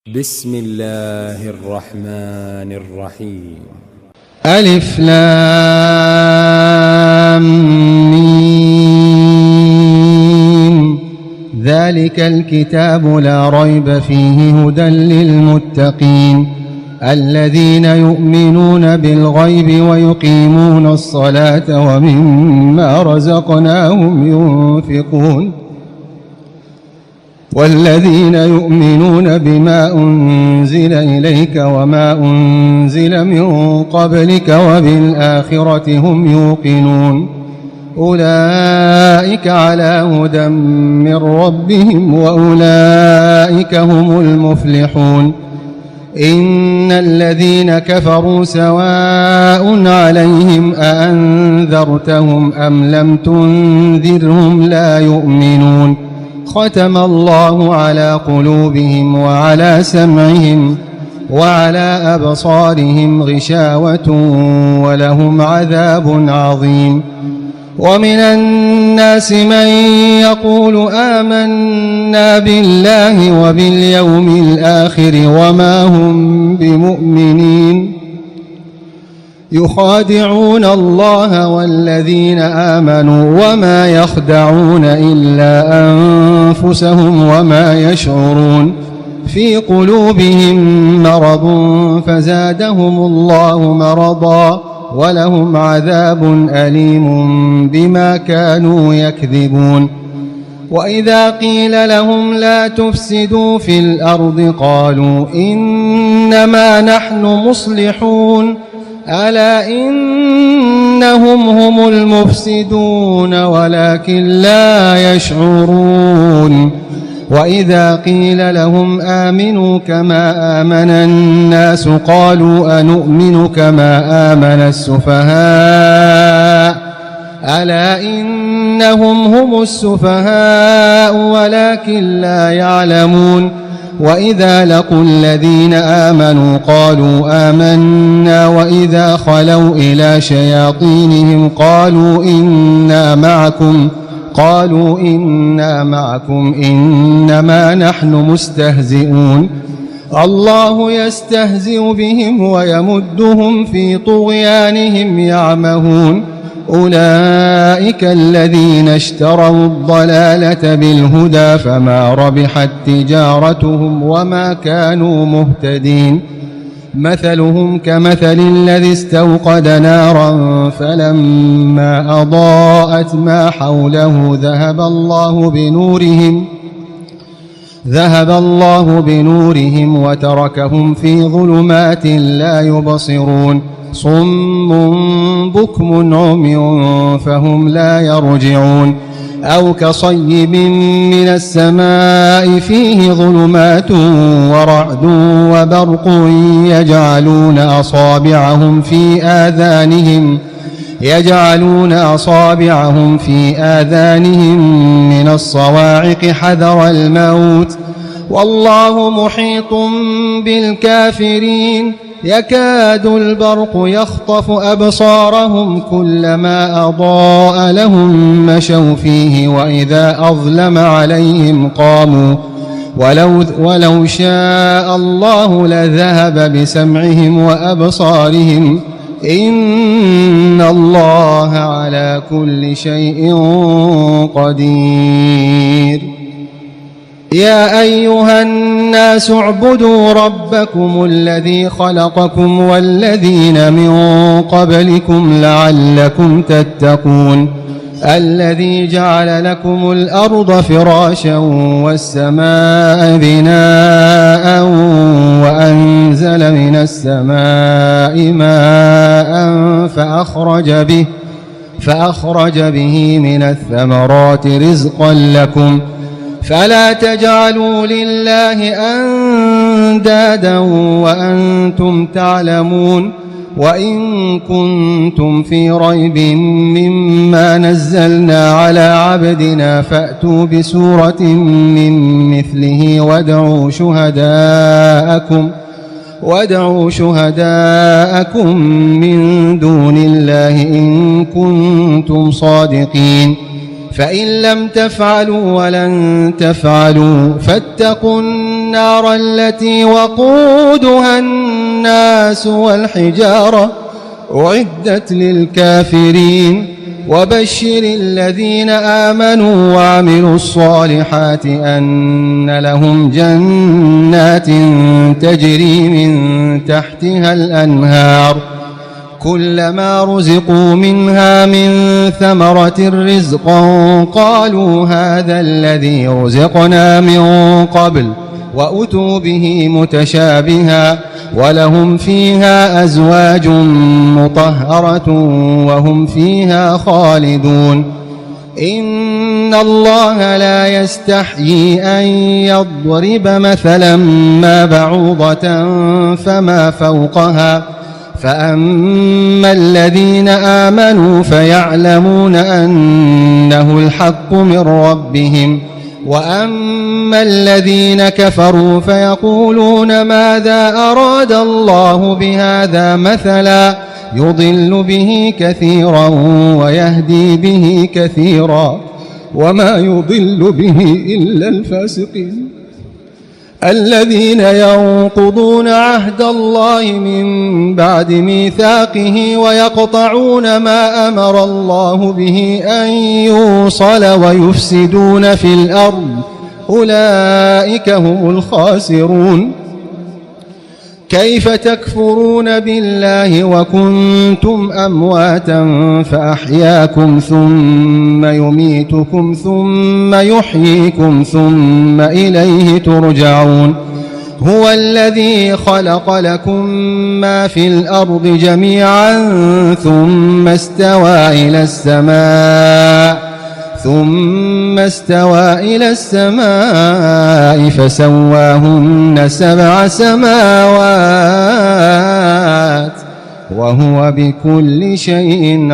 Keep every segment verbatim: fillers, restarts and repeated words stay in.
بسم الله الرحمن الرحيم. ألف لام ميم. ذلك الكتاب لا ريب فيه هدى للمتقين الذين يؤمنون بالغيب ويقيمون الصلاة ومما رزقناهم ينفقون والذين يؤمنون بما أنزل إليك وما أنزل من قبلك وبالآخرة هم يوقنون أولئك على هدى من ربهم وأولئك هم المفلحون. إن الذين كفروا سواء عليهم أأنذرتهم أم لم تنذرهم لا يؤمنون. ختم الله على قلوبهم وعلى سمعهم وعلى أبصارهم غشاوة ولهم عذاب عظيم. ومن الناس من يقول آمنا بالله وباليوم الآخر وما هم بمؤمنين يخادعون الله والذين آمنوا وما يخدعون إلا أنفسهم وما يشعرون. في قلوبهم مرض فزادهم الله مرضا ولهم عذاب أليم بما كانوا يكذبون. وإذا قيل لهم لا تفسدوا في الأرض قالوا إنما نحن مصلحون ألا إنهم هم المفسدون ولكن لا يشعرون. وإذا قيل لهم آمنوا كما آمن الناس قالوا أنؤمن كما آمن السفهاء ألا إنهم هم السفهاء ولكن لا يعلمون. وإذا لقوا الذين آمنوا قالوا آمنا وإذا خلوا إلى شياطينهم قالوا إنا معكم قالوا إنا معكم إنما نحن مستهزئون. الله يستهزئ بهم ويمدهم في طغيانهم يعمهون. أولئك الذين اشتروا الضلالة بالهدى فما ربحت تجارتهم وما كانوا مهتدين. مثلهم كمثل الذي استوقد نارا فلما أضاءت ما حوله ذهب الله بنورهم ذهب الله بنورهم وتركهم في ظلمات لا يبصرون. صم بكم عمي فهم لا يرجعون. أو كصيب من السماء فيه ظلمات ورعد وبرق يجعلون أصابعهم في آذانهم يجعلون أصابعهم في آذانهم من الصواعق حذر الموت والله محيط بالكافرين. يكاد البرق يخطف أبصارهم كلما أضاء لهم مشوا فيه وإذا أظلم عليهم قاموا ولو, ولو شاء الله لذهب بسمعهم وأبصارهم إن الله على كل شيء قدير. يا أيها الناس اعبدوا ربكم الذي خلقكم والذين من قبلكم لعلكم تتقون. الذي جعل لكم الأرض فراشا والسماء بناء وأنزل من السماء ماء فأخرج به فأخرج به من الثمرات رزقا لكم فلا تجعلوا لله أندادا وأنتم تعلمون. وإن كنتم في ريب مما نزلنا على عبدنا فأتوا بسورة من مثله وادعوا شهداءكم وادعوا شهداءكم من دون الله إن كنتم صادقين. فإن لم تفعلوا ولن تفعلوا فاتقوا النار التي وقودها الناس والحجارة أعدت للكافرين وبشر الذين آمنوا وعملوا الصالحات أن لهم جنات تجري من تحتها الأنهار كلما رزقوا منها من ثمرة رزقا قالوا هذا الذي رزقنا من قبل وأتوا به متشابها ولهم فيها أزواج مطهرة وهم فيها خالدون إن الله لا يستحيي أن يضرب مثلا ما بعوضة فما فوقها فأما الذين آمنوا فيعلمون أنه الحق من ربهم وأما الذين كفروا فيقولون ماذا أراد الله بهذا مثلا يضل به كثيرا ويهدي به كثيرا وما يضل به إلا الفاسقين الذين ينقضون عهد الله من بعد ميثاقه ويقطعون ما أمر الله به أن يوصل ويفسدون في الأرض أولئك هم الخاسرون كيف تكفرون بالله وكنتم أمواتا فأحياكم ثم يميتكم ثم يحييكم ثم إليه ترجعون هو الذي خلق لكم ما في الأرض جميعا ثم استوى إلى السماء ثم استوى إلى السماء فسواهن سبع سماوات وهو بكل شيء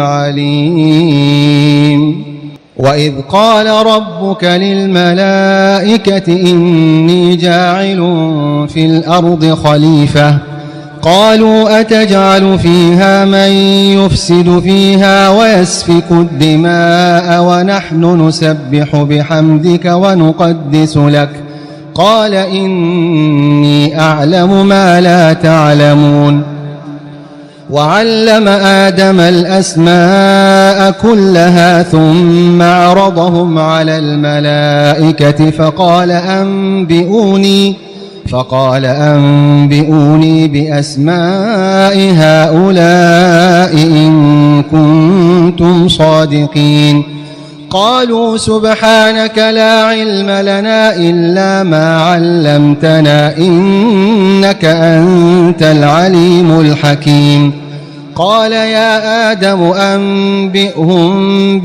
عليم وإذ قال ربك للملائكة إني جاعل في الأرض خليفة قالوا أتجعل فيها من يفسد فيها ويسفك الدماء ونحن نسبح بحمدك ونقدس لك قال إني أعلم ما لا تعلمون وعلم آدم الأسماء كلها ثم عرضهم على الملائكة فقال أنبئوني فقال أنبئوني بأسماء هؤلاء إن كنتم صادقين قالوا سبحانك لا علم لنا إلا ما علمتنا إنك أنت العليم الحكيم قال يا آدم أنبئهم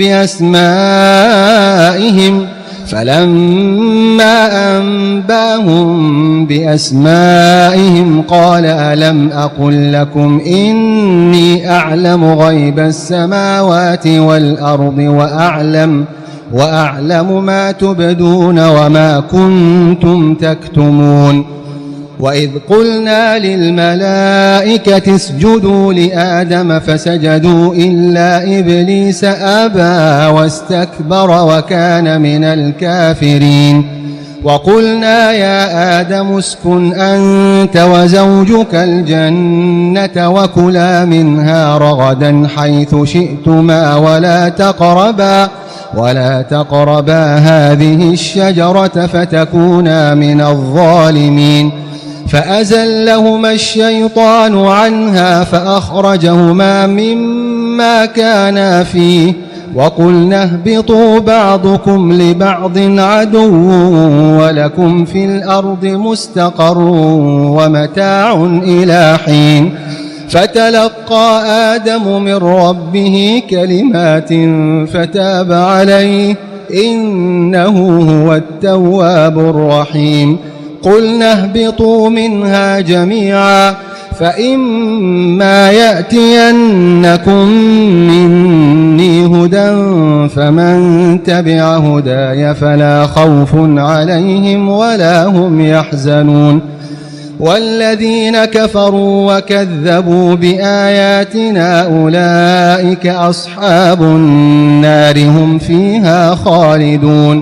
بأسمائهم فلما أنباهم بأسمائهم قال ألم أقل لكم إني أعلم غيب السماوات والأرض وأعلم وأعلم ما تبدون وما كنتم تكتمون وإذ قلنا للملائكة اسجدوا لآدم فسجدوا إلا إبليس أبى واستكبر وكان من الكافرين وقلنا يا آدم اسكن أنت وزوجك الجنة وكلا منها رغدا حيث شئتما ولا تقربا ولا تقربا هذه الشجرة فتكونا من الظالمين فأزلهما الشيطان عنها فأخرجهما مما كانا فيه وقلنا اهبطوا بعضكم لبعض عدو ولكم في الأرض مستقر ومتاع إلى حين فتلقى آدم من ربه كلمات فتاب عليه إنه هو التواب الرحيم قلنا اهبطوا منها جميعا فإما يأتينكم مني هدى فمن تبع هداي فلا خوف عليهم ولا هم يحزنون والذين كفروا وكذبوا بآياتنا أولئك أصحاب النار هم فيها خالدون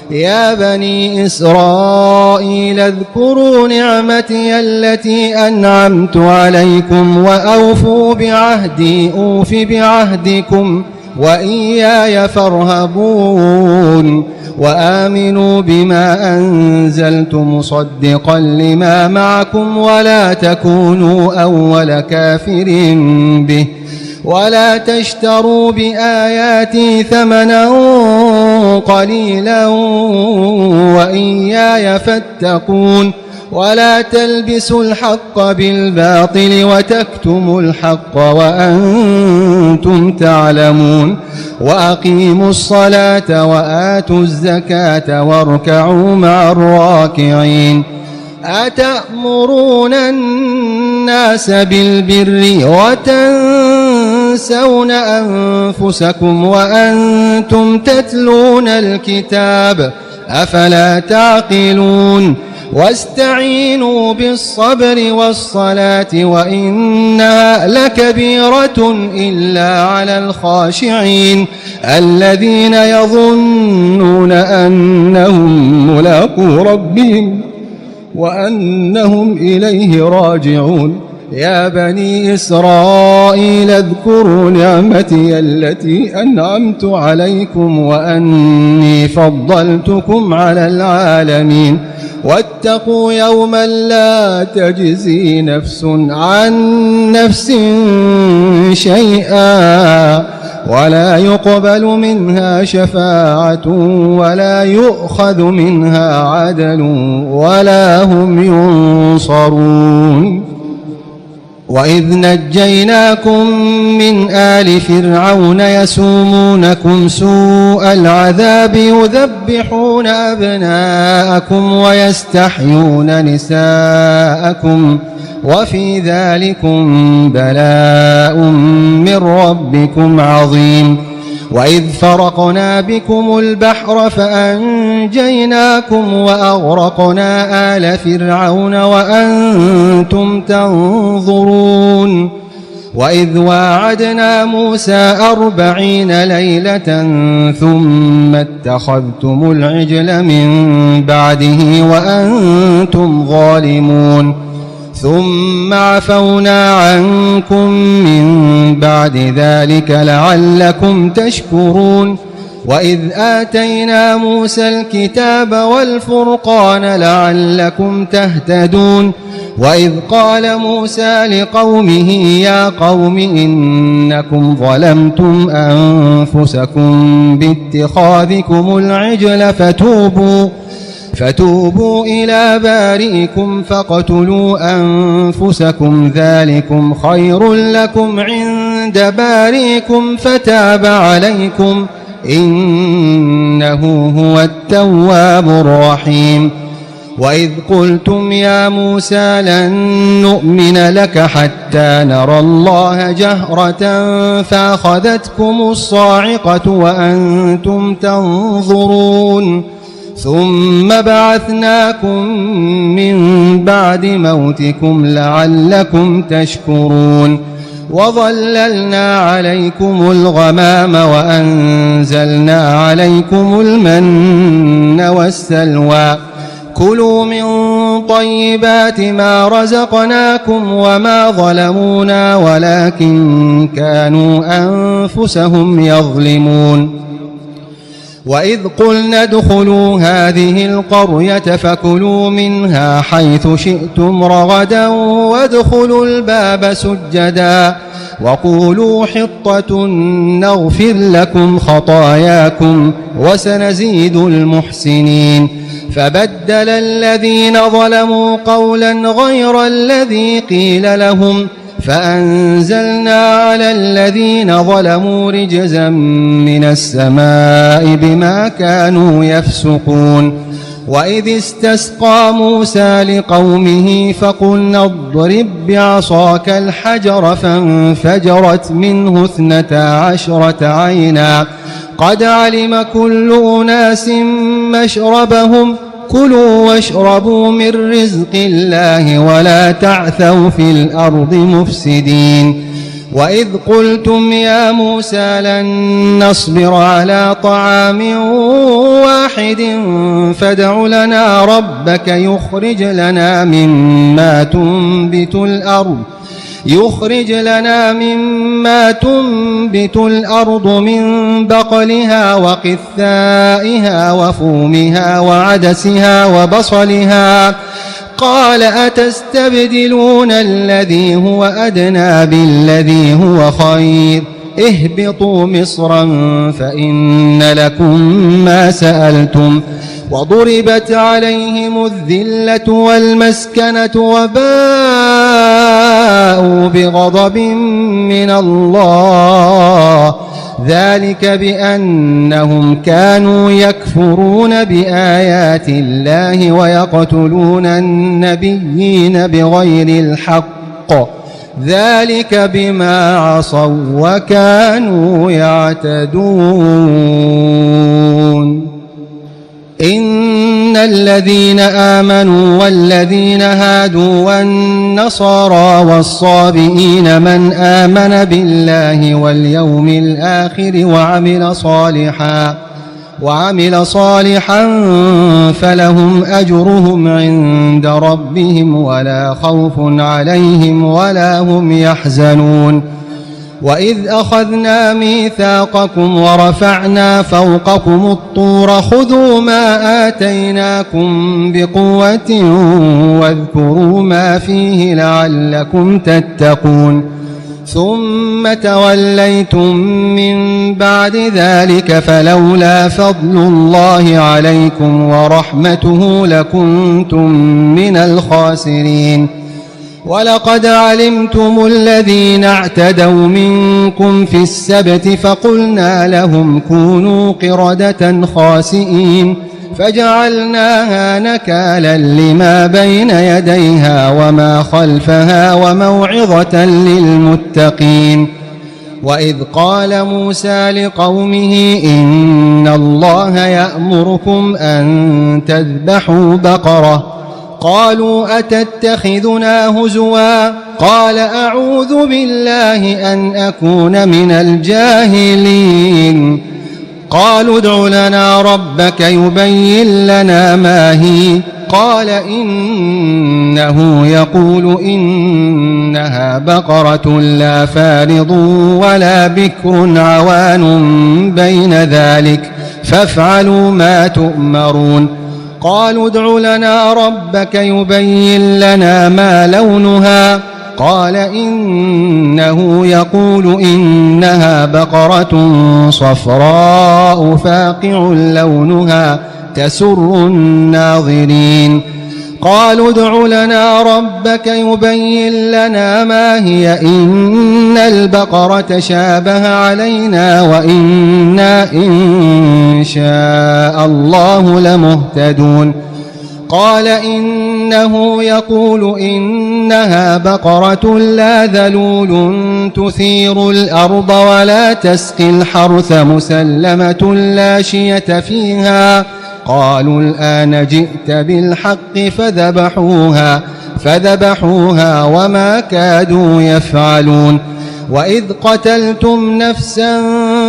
يا بني إسرائيل اذكروا نعمتي التي أنعمت عليكم وأوفوا بعهدي أوف بعهدكم وإياي فارهبون وآمنوا بما أنزلت مصدقا لما معكم ولا تكونوا أول كافر به ولا تشتروا بآياتي ثمنا قليلا وإياي فاتقون ولا تلبسوا الحق بالباطل وتكتموا الحق وأنتم تعلمون وأقيموا الصلاة وآتوا الزكاة واركعوا مع الراكعين أتأمرون الناس بالبر وتنسون أنفسكم وأنتم تتلون الكتاب أفلا تعقلون واستعينوا بالصبر والصلاة وإنها لكبيرة إلا على الخاشعين الذين يظنون أنهم ملاقو ربهم وأنهم إليه راجعون يا بني إسرائيل اذكروا نعمتي التي أنعمت عليكم وأني فضلتكم على العالمين واتقوا يوما لا تجزي نفس عن نفس شيئا ولا يقبل منها شفاعة ولا يؤخذ منها عدل ولا هم ينصرون وإذ نجيناكم من آل فرعون يسومونكم سوء العذاب يذبحون أبناءكم ويستحيون نساءكم وفي ذلكم بلاء من ربكم عظيم وإذ فرقنا بكم البحر فأنجيناكم وأغرقنا آل فرعون وأنتم تنظرون وإذ واعدنا موسى أربعين ليلة ثم اتخذتم العجل من بعده وأنتم ظالمون ثم عفونا عنكم من بعد ذلك لعلكم تشكرون وإذ آتينا موسى الكتاب والفرقان لعلكم تهتدون وإذ قال موسى لقومه يا قوم إنكم ظلمتم أنفسكم باتخاذكم العجل فتوبوا فتوبوا إلى بارئكم فاقتلوا أنفسكم ذلكم خير لكم عند بارئكم فتاب عليكم إنه هو التواب الرحيم وإذ قلتم يا موسى لن نؤمن لك حتى نرى الله جهرة فأخذتكم الصاعقة وأنتم تنظرون ثم بعثناكم من بعد موتكم لعلكم تشكرون وظللنا عليكم الغمام وأنزلنا عليكم المن والسلوى كلوا من طيبات ما رزقناكم وما ظلمونا ولكن كانوا أنفسهم يظلمون وإذ قلنا ادخلوا هذه القرية فكلوا منها حيث شئتم رغدا وادخلوا الباب سجدا وقولوا حطة نغفر لكم خطاياكم وسنزيد المحسنين فبدل الذين ظلموا قولا غير الذي قيل لهم فأنزلنا على الذين ظلموا رجزا من السماء بما كانوا يفسقون وإذ استسقى موسى لقومه فقلنا اضرب بعصاك الحجر فانفجرت منه اثنتا عشرة عينا قد علم كل أناس مشربهم كلوا واشربوا من رزق الله ولا تعثوا في الأرض مفسدين وإذ قلتم يا موسى لن نصبر على طعام واحد فادع لنا ربك يخرج لنا مما تنبت الأرض يخرج لنا مما تنبت الأرض من بقلها وقثائها وفومها وعدسها وبصلها قال أتستبدلون الذي هو أدنى بالذي هو خير اهبطوا مصرا فإن لكم ما سألتم وضربت عليهم الذلة والمسكنة وباءوا بغضب من الله ذلك بأنهم كانوا يكفرون بآيات الله ويقتلون النبيين بغير الحق ذلك بما عصوا وكانوا يعتدون إن الذين آمنوا والذين هادوا والنصارى والصابئين من آمن بالله واليوم الآخر وعمل صالحا وعمل صالحا فلهم أجرهم عند ربهم ولا خوف عليهم ولا هم يحزنون وإذ أخذنا ميثاقكم ورفعنا فوقكم الطور خذوا ما آتيناكم بقوة واذكروا ما فيه لعلكم تتقون ثم توليتم من بعد ذلك فلولا فضل الله عليكم ورحمته لكنتم من الخاسرين ولقد علمتم الذين اعتدوا منكم في السبت فقلنا لهم كونوا قردة خاسئين فجعلناها نكالا لما بين يديها وما خلفها وموعظة للمتقين وإذ قال موسى لقومه إن الله يأمركم أن تذبحوا بقرة قالوا أتتخذنا هزوا قال أعوذ بالله أن أكون من الجاهلين قالوا ادع لنا ربك يبين لنا ما هي قال إنه يقول إنها بقرة لا فارض ولا بكر عوان بين ذلك فافعلوا ما تؤمرون قالوا ادع لنا ربك يبين لنا ما لونها قال إنه يقول إنها بقرة صفراء فاقع لونها تسر الناظرين قالوا ادع لنا ربك يبين لنا ما هي إن البقرة شابه علينا وإنا إن شاء الله لمهتدون قال إنه يقول إنها بقرة لا ذلول تثير الأرض ولا تسقي الحرث مسلمة لا شية فيها قالوا الآن جئت بالحق فذبحوها فذبحوها وما كادوا يفعلون وإذ قتلتم نفسا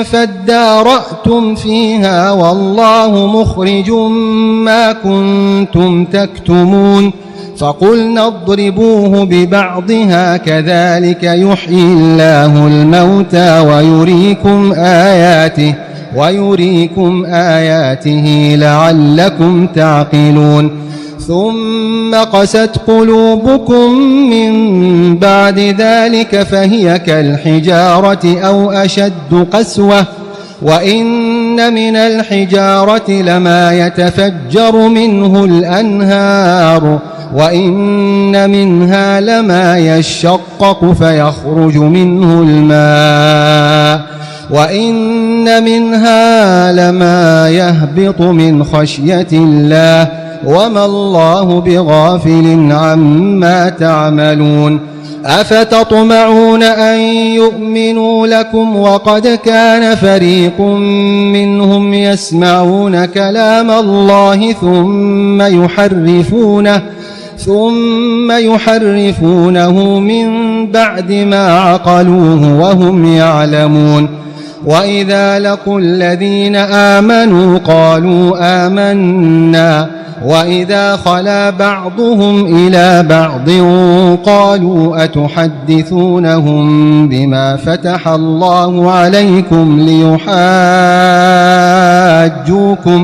فادارأتم فيها والله مخرج ما كنتم تكتمون فقلنا اضربوه ببعضها كذلك يحيي الله الموتى ويريكم آياته ويريكم آياته لعلكم تعقلون ثم قست قلوبكم من بعد ذلك فهي كالحجارة أو أشد قسوة وإن من الحجارة لما يتفجر منه الأنهار وإن منها لما يشقق فيخرج منه الماء وإن منها لما يهبط من خشية الله وما الله بغافل عما تعملون أفتطمعون أن يؤمنوا لكم وقد كان فريق منهم يسمعون كلام الله ثم يحرفونه ثم يحرفونه من بعد ما عقلوه وهم يعلمون. وإذا لقوا الذين آمنوا قالوا آمنا وإذا خلا بعضهم إلى بعض قالوا أتحدثونهم بما فتح الله عليكم ليحاجوكم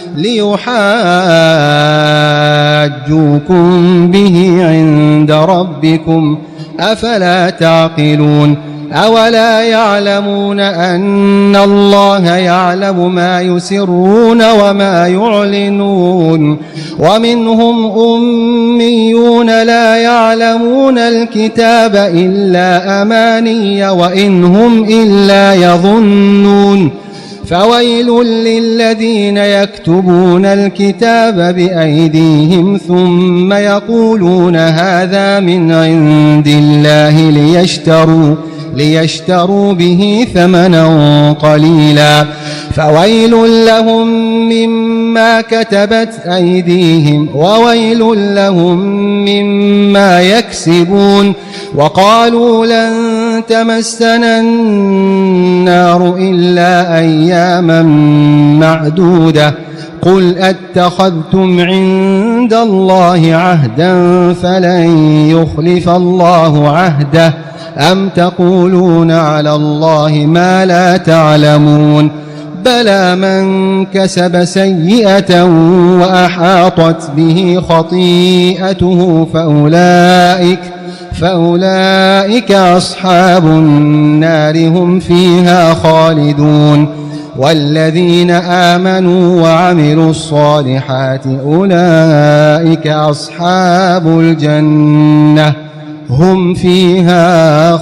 ليحاجوكم به عند ربكم أفلا تعقلون. أولا يعلمون أن الله يعلم ما يسرون وما يعلنون. ومنهم أميون لا يعلمون الكتاب إلا أماني وإن هم إلا يظنون. فويل للذين يكتبون الكتاب بأيديهم ثم يقولون هذا من عند الله ليشتروا ليشتروا به ثمنا قليلا فويل لهم مما كتبت أيديهم وويل لهم مما يكسبون. وقالوا لن تمسنا النار إلا أياما معدودة قل أتخذتم عند الله عهدا فلن يخلف الله عهده أم تقولون على الله ما لا تعلمون. بلى من كسب سيئة وأحاطت به خطيئته فأولئك فأولئك أصحاب النار هم فيها خالدون. والذين آمنوا وعملوا الصالحات أولئك أصحاب الجنة هم فيها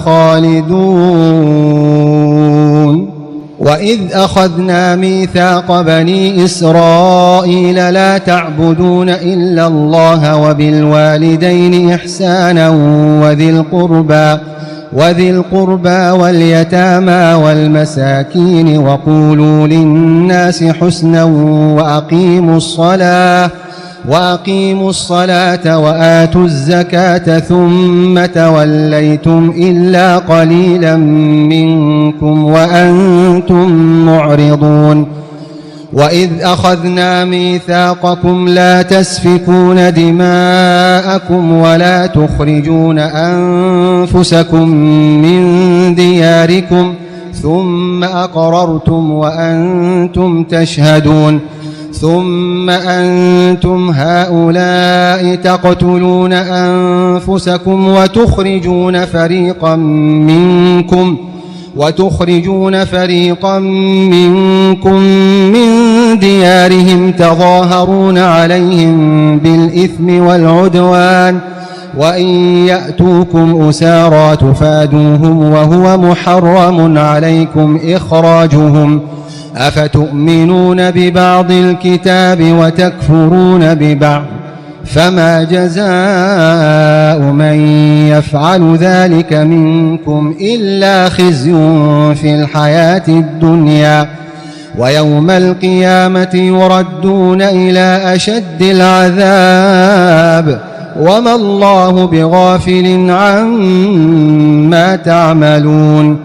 خالدون. وإذ أخذنا ميثاق بني إسرائيل لا تعبدون إلا الله وبالوالدين إحسانا وذي القربى وذي القربى واليتامى والمساكين وقولوا للناس حسنا وأقيموا الصلاة وأقيموا الصلاة وآتوا الزكاة ثم توليتم إلا قليلا منكم وأنتم معرضون. وإذ أخذنا ميثاقكم لا تسفكون دماءكم ولا تخرجون أنفسكم من دياركم ثم أقررتم وأنتم تشهدون ثم أنتم هؤلاء تقتلون أنفسكم وتخرجون فريقا منكم وتخرجون فريقا منكم من ديارهم تظاهرون عليهم بالإثم والعدوان وإن يأتوكم أسارى تفادوهم وهو محرم عليكم إخراجهم أفتؤمنون ببعض الكتاب وتكفرون ببعض فما جزاء من يفعل ذلك منكم إلا خزي في الحياة الدنيا ويوم القيامة يردون إلى أشد العذاب وما الله بغافل عما تعملون.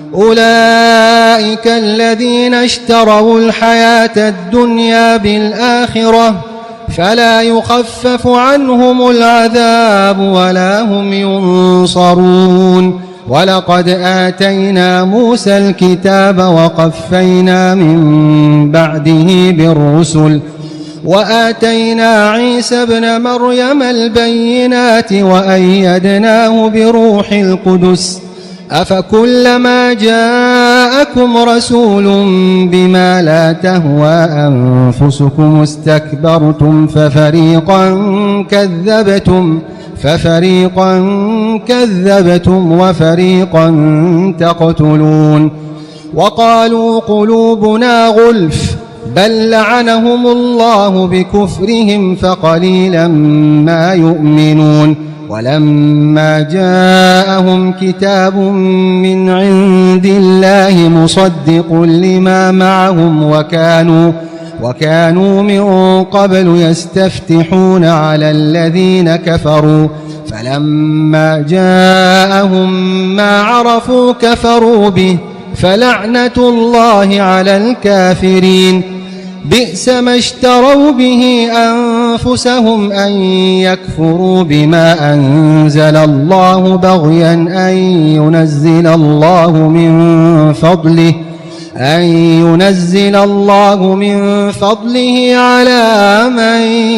أولئك الذين اشتروا الحياة الدنيا بالآخرة فلا يخفف عنهم العذاب ولا هم ينصرون. ولقد آتينا موسى الكتاب وقفينا من بعده بالرسل وآتينا عيسى ابن مريم البينات وأيدناه بروح القدس أفكلما جاءكم رسول بما لا تهوى أنفسكم استكبرتم ففريقا كذبتم ففريقا كذبتم وفريقا تقتلون. وقالوا قلوبنا غلف بل لعنهم الله بكفرهم فقليلا ما يؤمنون. ولما جاءهم كتاب من عند الله مصدق لما معهم وكانوا وكانوا من قبل يستفتحون على الذين كفروا فلما جاءهم ما عرفوا كفروا به فلعنة الله على الكافرين بئس ما اشتروا به أنفسهم أن يكفروا بما أنزل الله بغيا أن ينزل الله من فضله أن ينزل الله من فضله على من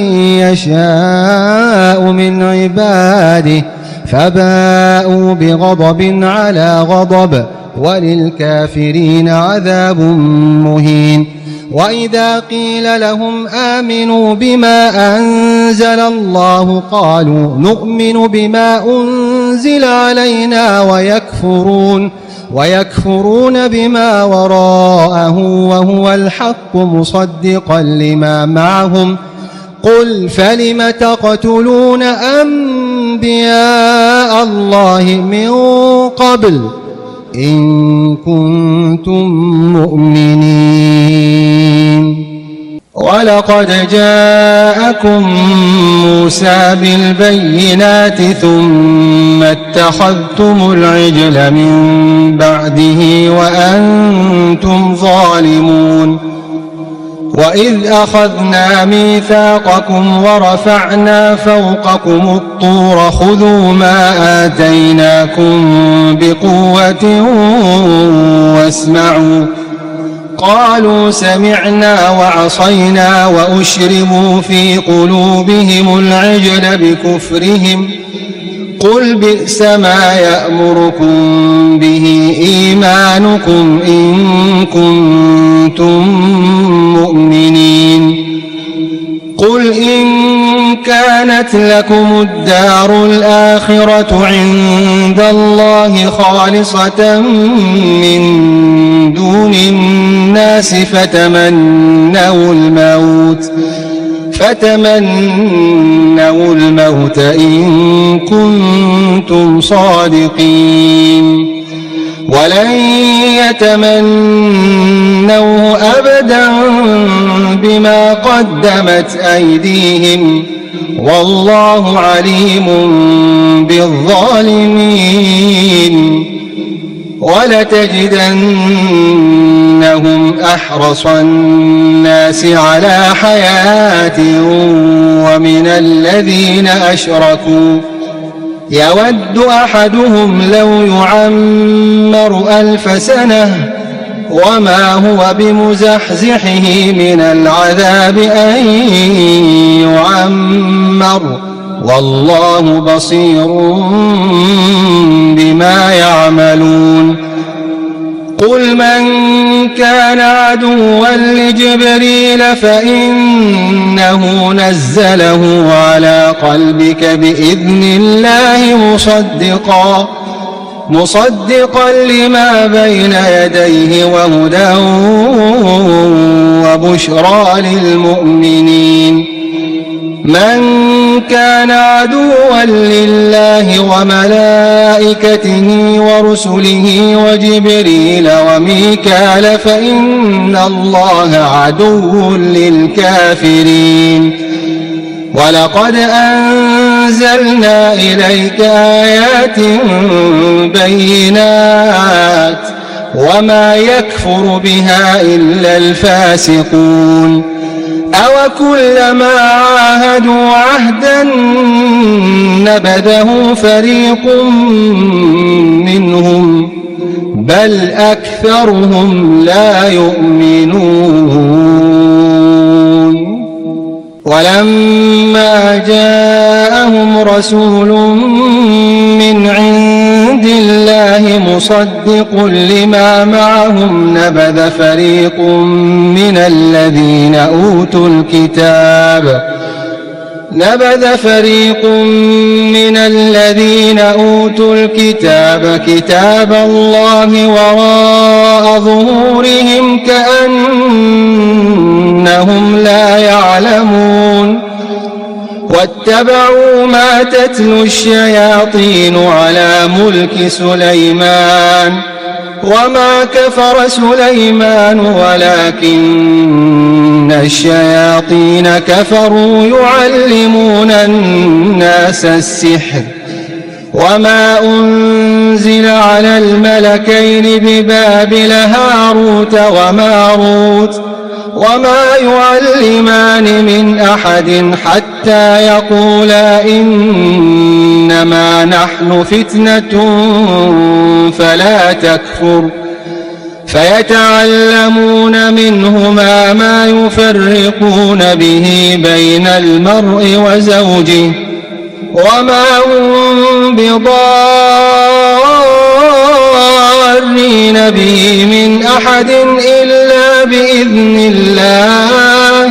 يشاء من عباده فباءوا بغضب على غضب وللكافرين عذاب مهين. وإذا قيل لهم آمنوا بما أنزل الله قالوا نؤمن بما أنزل علينا ويكفرون ويكفرون بما وراءه وهو الحق مصدقا لما معهم قل فلم تقتلون أنبياء الله من قبل إن كنتم مؤمنين. ولقد جاءكم موسى بالبينات ثم اتخذتم العجل من بعده وأنتم ظالمون. وإذ أخذنا ميثاقكم ورفعنا فوقكم الطور خذوا ما آتيناكم بقوة واسمعوا قالوا سمعنا وعصينا وأشربوا في قلوبهم العجل بكفرهم قل بئس ما يأمركم به إيمانكم إن كنتم مؤمنين. قل إن كانت لكم الدار الآخرة عند الله خالصة من دون الناس فتمنوا الموت فتمنوا الموت إن كنتم صادقين ولن يتمنوه أبدا بما قدمت أيديهم والله عليم بالظالمين. ولتجدنهم أحرص الناس على حياة ومن الذين أشركوا يود أحدهم لو يعمر ألف سنة وما هو بمزحزحه من العذاب أن يعمر والله بصير بما يعملون. قل من كان عدوا لجبريل فإنه نزله على قلبك بإذن الله مصدقا مصدقا لما بين يديه وهدى وبشرى للمؤمنين. من كان عدوا لله وملائكته ورسله وجبريل وميكال فإن الله عدو للكافرين. ولقد أنزلنا إليك آيات بينات وما يكفر بها إلا الفاسقون. أوكلما عاهدوا عهدا نبذه فريق منهم بل أكثرهم لا يؤمنون. ولما جاءهم رسول من عند الله مصدق لما معهم نبذ فريق من الذين أوتوا الكتاب نبذ فريق من الذين أوتوا الكتاب كتاب الله وراء ظهورهم كأنهم لا يعلمون. واتبعوا ما تتلو الشياطين على ملك سليمان وما كفر سليمان ولكن إن الشياطين كفروا يعلمون الناس السحر وما أنزل على الملكين ببابل هاروت وماروت وما يعلمان من أحد حتى يقولا إنما نحن فتنة فلا تكفر فيتعلمون منهما ما يفرقون به بين المرء وزوجه وما هم بضارين به من أحد إلا بإذن الله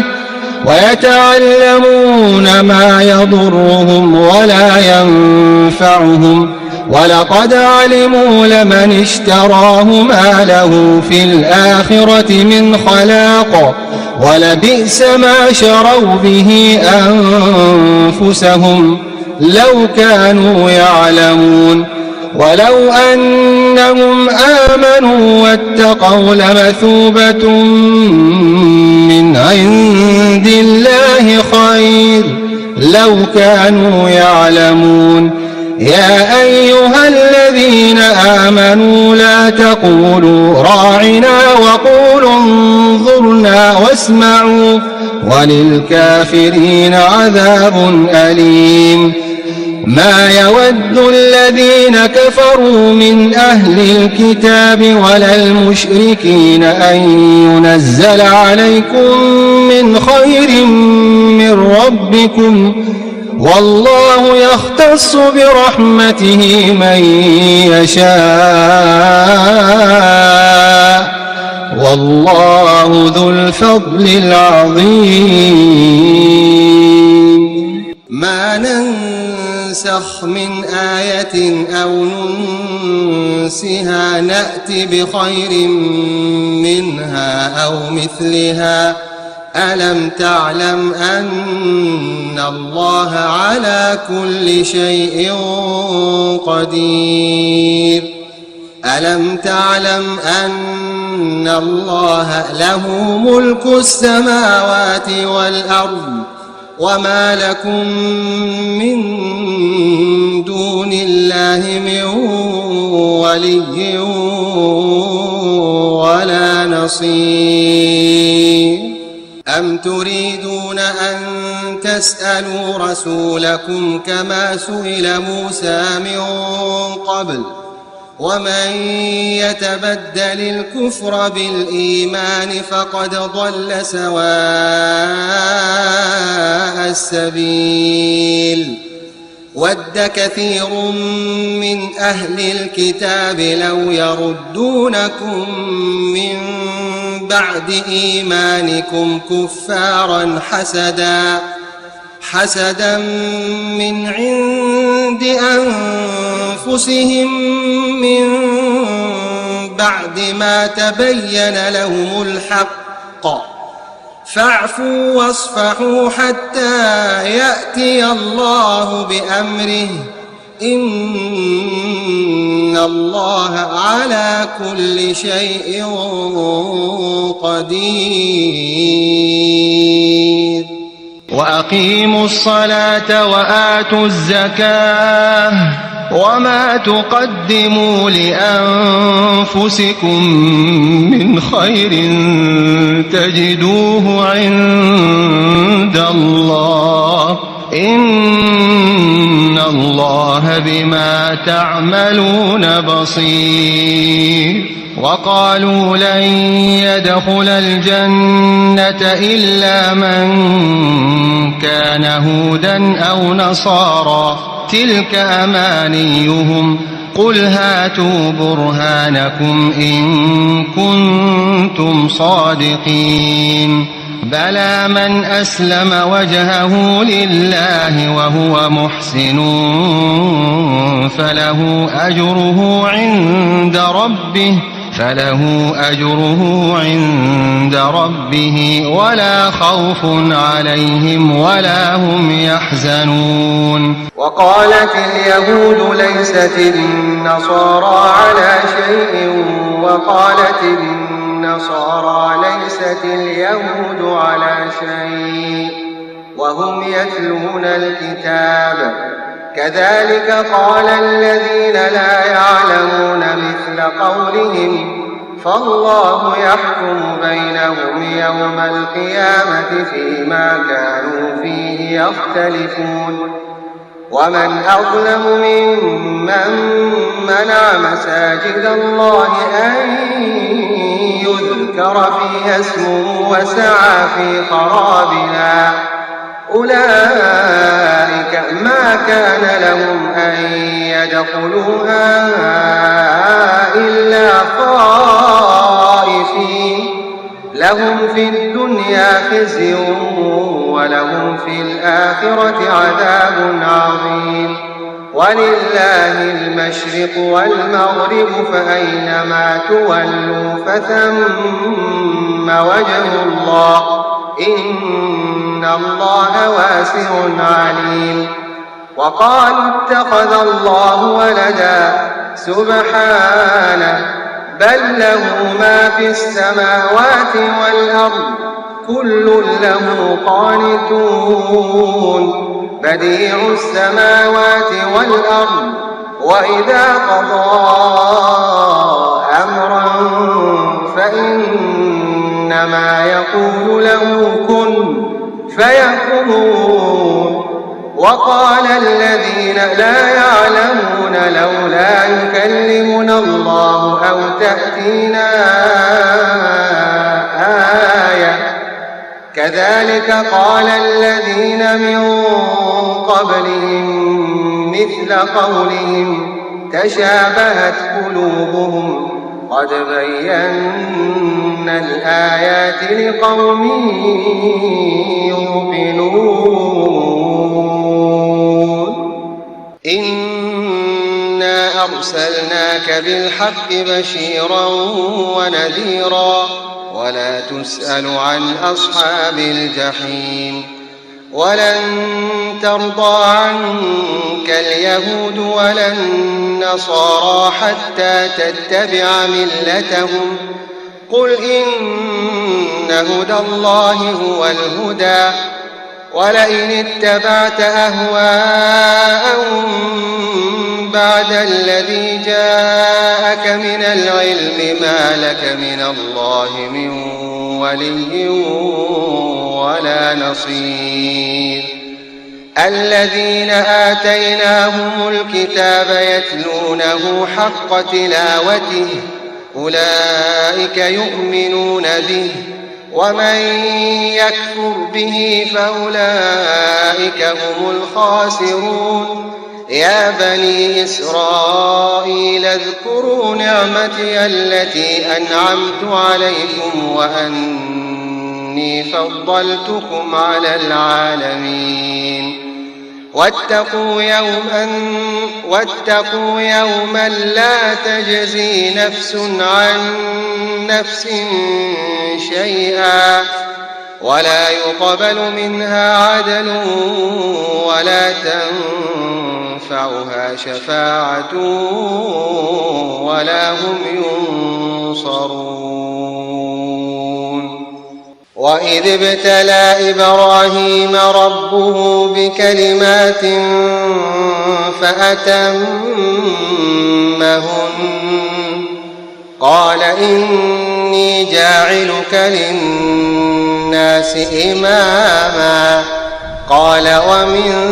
ويتعلمون ما يضرهم ولا ينفعهم ولقد علموا لمن اشتراه ما له في الآخرة من خلاق ولبئس ما شروا به أنفسهم لو كانوا يعلمون ولو أنهم آمنوا واتقوا لمثوبة من عند الله خير لو كانوا يعلمون يا أيها الذين آمنوا لا تقولوا راعنا وقولوا انظرنا واسمعوا وللكافرين عذاب أليم ما يود الذين كفروا من أهل الكتاب ولا المشركين أن ينزل عليكم من خير من ربكم والله يختص برحمته من يشاء والله ذو الفضل العظيم ما ننسخ من آية أو ننسها نأتي بخير منها أو مثلها ألم تعلم أن الله على كل شيء قدير ألم تعلم أن الله له ملك السماوات والأرض وما لكم من دون الله من ولي ولا نصير أم تريدون أن تسألوا رسولكم كما سئل موسى من قبل ومن يتبدل الكفر بالإيمان فقد ضل سواء السبيل ود كثير من أهل الكتاب لو يردونكم من بعد إيمانكم كفارا حسدا حسدا من عند أنفسهم من بعد ما تبين لهم الحق فاعفوا واصفحوا حتى يأتي الله بأمره إن الله على كل شيء قدير وأقيموا الصلاة وآتوا الزكاة وما تقدموا لأنفسكم من خير تجدوه عند الله إن الله بما تعملون بصير وقالوا لن يدخل الجنة إلا من كان هودا أو نصارى تلك أمانيهم قل هاتوا برهانكم إن كنتم صادقين بلى من أسلم وجهه لله وهو محسن فله أجره عند ربه فله أجره عند ربه ولا خوف عليهم ولا هم يحزنون وقالت اليهود ليست النصارى على شيء وقالت النصارى النصارى ليست اليهود على شيء وهم يتلون الكتاب كذلك قال الذين لا يعلمون مثل قولهم فالله يحكم بينهم يوم القيامة فيما كانوا فيه يختلفون ومن أظلم ممن منع مساجد الله أن يذكر فيها اسمه وسعى في خرابها أولئك ما كان لهم أن يدخلوها إلا خائفين لهم في الدنيا خزي ولهم في الآخرة عذاب عظيم ولله المشرق والمغرب فأينما تولوا فثم وجه الله إن الله واسع عليم وقالوا اتخذ الله ولدا سبحانه بل له ما في السماوات والأرض كل له قانتون بديع السماوات والأرض وإذا قضى أمرا فإنما يقول له كن فيكون وقال الذين لا يعلمون لولا يكلمنا الله أو تأتينا آية كذلك قال الذين من قبلهم مثل قولهم تشابهت قلوبهم قد بينا الآيات لقوم يوقنون إنا أرسلناك بالحق بشيرا ونذيرا ولا تسأل عن أصحاب الجحيم ولن ترضى عنك اليهود ولا النصارى حتى تتبع ملتهم قل إن هدى الله هو الهدى ولئن اتبعت أهواءهم بعد الذي جاءك من العلم ما لك من الله من ولي ولا نصير الذين آتيناهم الكتاب يتلونه حق تلاوته أولئك يؤمنون به ومن يكفر به فأولئك هم الخاسرون يا بني إسرائيل اذكروا نعمتي التي أنعمت عليكم وأني فضلتكم على العالمين واتقوا يوما واتقوا يوما لا تجزي نفس عن نفس شيئا ولا يقبل منها عدل ولا تنفعها شفاعة ولا هم ينصرون وإذ ابتلى إبراهيم ربه بكلمات فأتمهن قال إني جاعلك للناس إماما قال ومن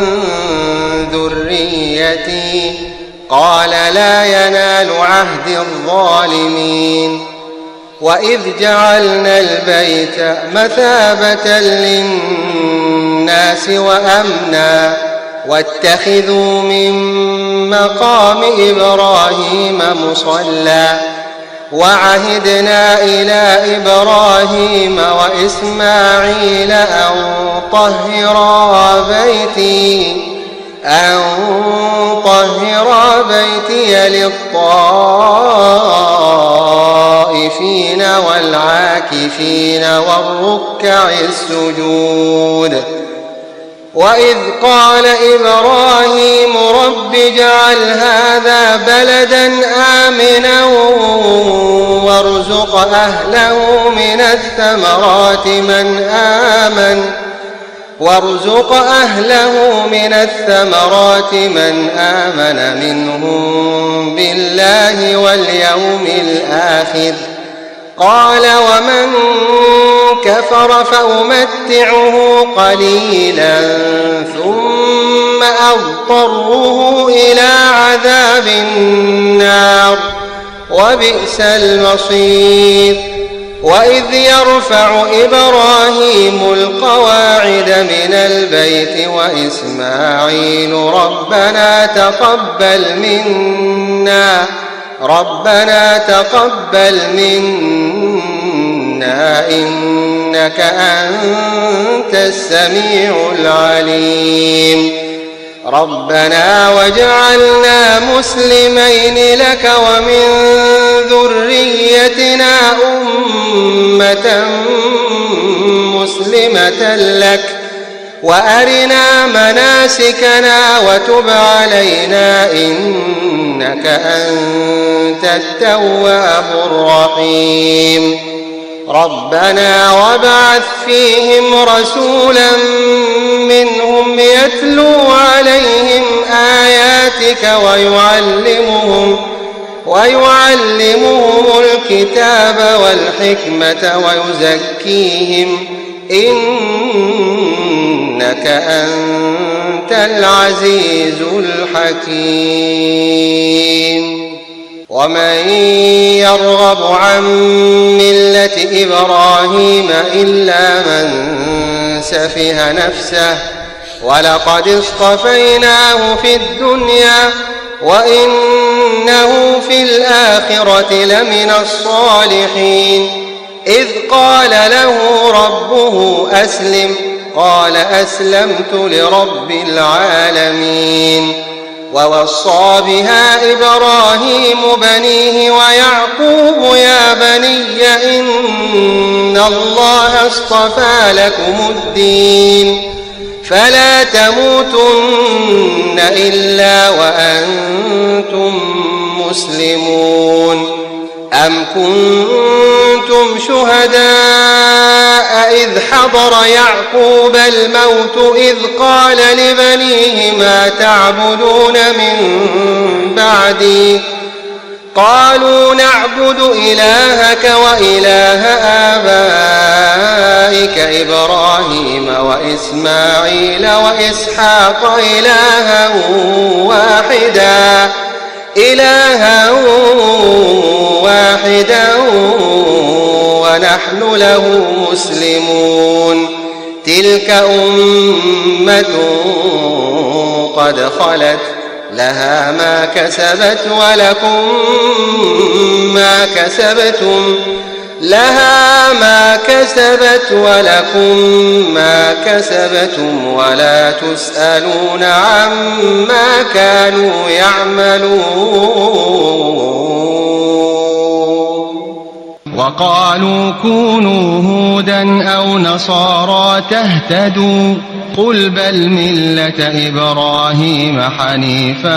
ذريتي قال لا ينال عهد الظالمين وإذ جعلنا البيت مثابة للناس وأمنا واتخذوا من مقام إبراهيم مصلى وعهدنا إلى إبراهيم وإسماعيل أن طهرا بيتي أن طهرا بيتي للطائفين والعاكفين والركع السجود وإذ قال إبراهيم رب اجعل هذا بلدا آمنا وارزق أهله الثمرات من آمن وارزق أهله من الثمرات من آمن منهم بالله واليوم الآخر قال ومن كفر فأمتعه قليلا ثم أضطره إلى عذاب النار وبئس المصير وإذ يرفع إبراهيم القواعد من البيت وإسماعيل ربنا تقبل منا ربنا تقبل منا إنك أنت السميع العليم ربنا واجعلنا مسلمين لك ومن ذريتنا أمة مسلمة لك وأرنا مناسكنا وتب علينا إنك أنت التواب الرحيم ربنا وابعث فيهم رسولا منهم يتلو عليهم آياتك ويعلمهم ويعلمهم الكتاب والحكمة ويزكيهم إنك أنت العزيز الحكيم ومن يرغب عن ملة إبراهيم إلا من سفه نفسه ولقد اصطفيناه في الدنيا وإنه في الآخرة لمن الصالحين إذ قال له ربه أسلم قال أسلمت لرب العالمين ووصى بها إبراهيم بنيه ويعقوب يا بني إن الله اصطفى لكم الدين فلا تموتن إلا وأنتم مسلمون أم كنتم شهداء إذ حضر يعقوب الموت إذ قال لبنيه ما تعبدون من بعدي قالوا نعبد إلهك وإله آبائك إبراهيم وإسماعيل وإسحاق إلها واحدا إلها واحدا ونحن له مسلمون تلك أمة قد خلت لها ما كسبت ولكم ما كسبتم لها ما كسبت ولكم ما كسبتم ولا تسألون عما كانوا يعملون وقالوا كونوا هودا أو نصارى تهتدوا قل بل ملة إبراهيم حنيفا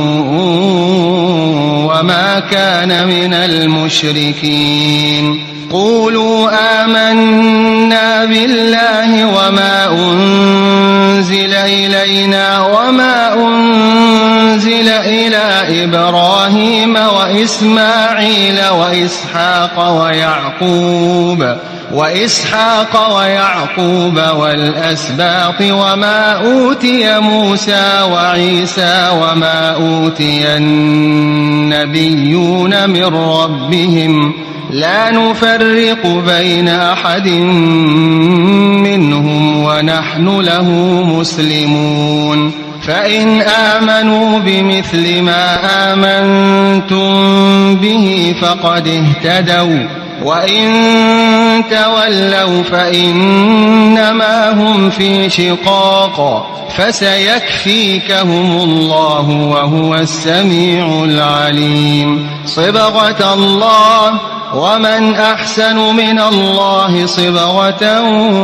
وما كان من المشركين قولوا آمنا بالله وما أنزل إلينا وما أنزل إلى إبراهيم وإسماعيل وإسحاق ويعقوب وإسحاق ويعقوب والأسباط وما أوتي موسى وعيسى وما أوتي النبيون من ربهم لا نفرق بين أحد منهم ونحن له مسلمون فإن آمنوا بمثل ما آمنتم به فقد اهتدوا وإن تولوا فإنما هم في شقاق فسيكفيكهم الله وهو السميع العليم صبغة الله ومن أحسن من الله صبغة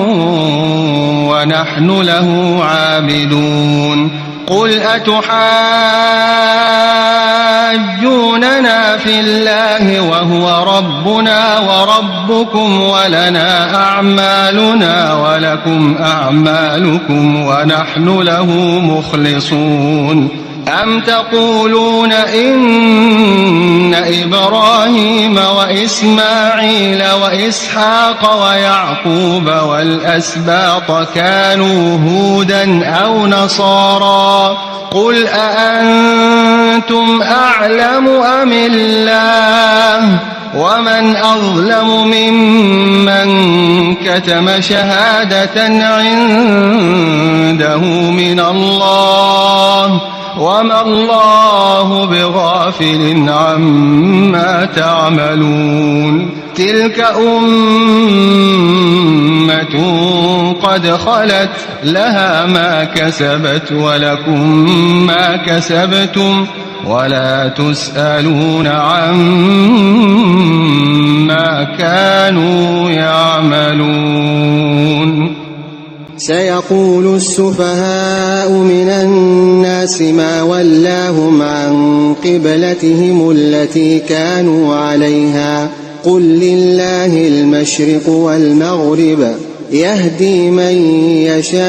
ونحن له عابدون قل أتحاجوننا في الله وهو ربنا وربكم ولنا أعمالنا ولكم أعمالكم ونحن له مخلصون أم تقولون إن إبراهيم وإسماعيل وإسحاق ويعقوب والأسباط كانوا هودا أو نصارى قل أأنتم أعلم أم الله ومن أظلم ممن كتم شهادة عنده من الله وما الله بغافل عما تعملون تلك أمة قد خلت لها ما كسبت ولكم ما كسبتم ولا تسألون عما كانوا يعملون سيقول السفهاء من الناس ما ولاهم عن قبلتهم التي كانوا عليها قل لله المشرق والمغرب يهدي من يشاء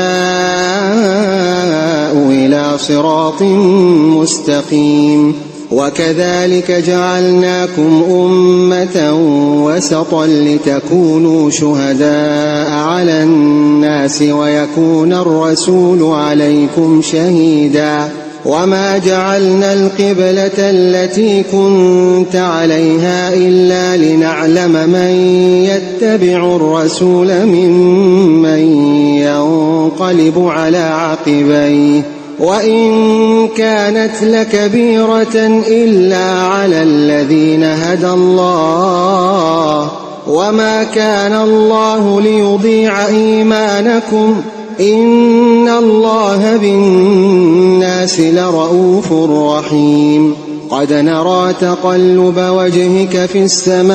إلى صراط مستقيم وكذلك جعلناكم أمة وسطا لتكونوا شهداء على الناس ويكون الرسول عليكم شهيدا وما جعلنا القبلة التي كنت عليها إلا لنعلم من يتبع الرسول ممن ينقلب على عقبيه وإن كانت لكبيرة إلا على الذين هدى الله وما كان الله ليضيع إيمانكم إن الله بالناس لرؤوف رحيم قد نرى تقلب وجهك في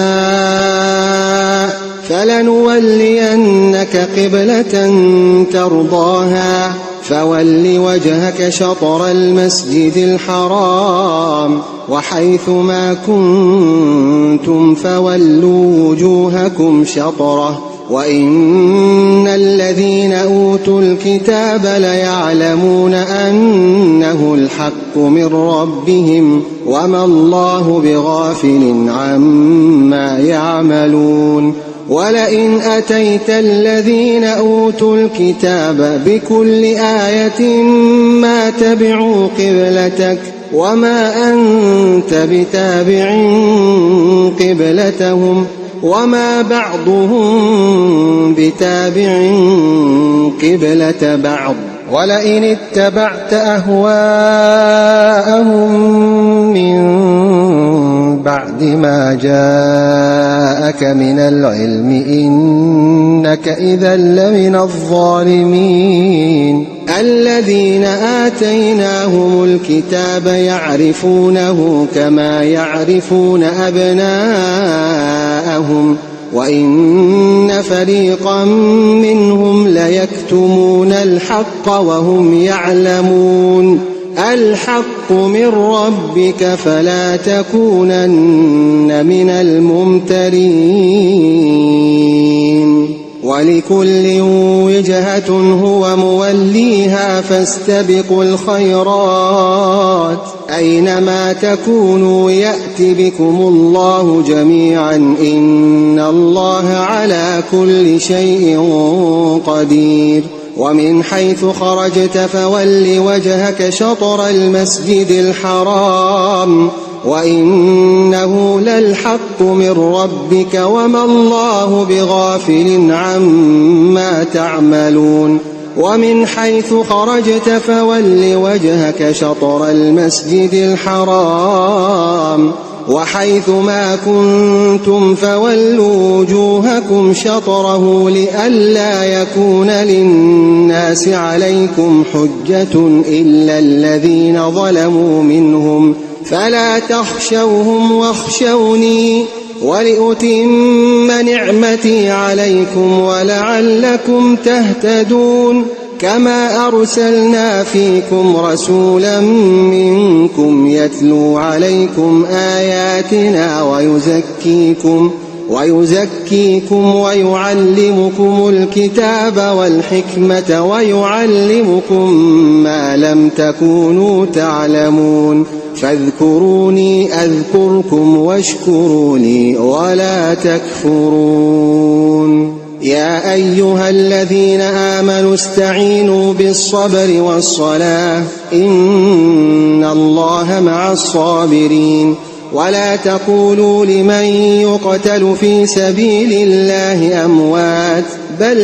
السماء فلنولينك قبلة ترضاها فول وجهك شطر المسجد الحرام وحيث ما كنتم فولوا وجوهكم شطره وإن الذين أوتوا الكتاب ليعلمون أنه الحق من ربهم وما الله بغافل عما يعملون ولئن أتيت الذين أوتوا الكتاب بكل آية ما تبعوا قبلتك وما أنت بتابع قبلتهم وما بعضهم بتابع قبلة بعض ولئن اتبعت أهواءهم من بعد ما جاءك من العلم إنك إذا لمن الظالمين الذين آتيناهم الكتاب يعرفونه كما يعرفون أبناءهم وإن فريقا منهم ليكتمون الحق وهم يعلمون الحق من ربك فلا تكونن من الممترين ولكل وجهة هو موليها فاستبقوا الخيرات أينما تكونوا يأت بكم الله جميعا إن الله على كل شيء قدير ومن حيث خرجت فول وجهك شطر المسجد الحرام وإنه للحق من ربك وما الله بغافل عما تعملون ومن حيث خرجت فول وجهك شطر المسجد الحرام وحيث ما كنتم فولوا وجوهكم شطره لئلا يكون للناس عليكم حجة إلا الذين ظلموا منهم فلا تخشوهم واخشوني ولأتم نعمتي عليكم ولعلكم تهتدون كما أرسلنا فيكم رسولا منكم يتلو عليكم آياتنا ويزكيكم ويزكيكم ويعلمكم الكتاب والحكمة ويعلمكم ما لم تكونوا تعلمون فاذكروني أذكركم واشكروا لي ولا تكفرون يا أيها الذين آمنوا استعينوا بالصبر والصلاة إن الله مع الصابرين ولا تقولوا لمن يقتل في سبيل الله أموات بل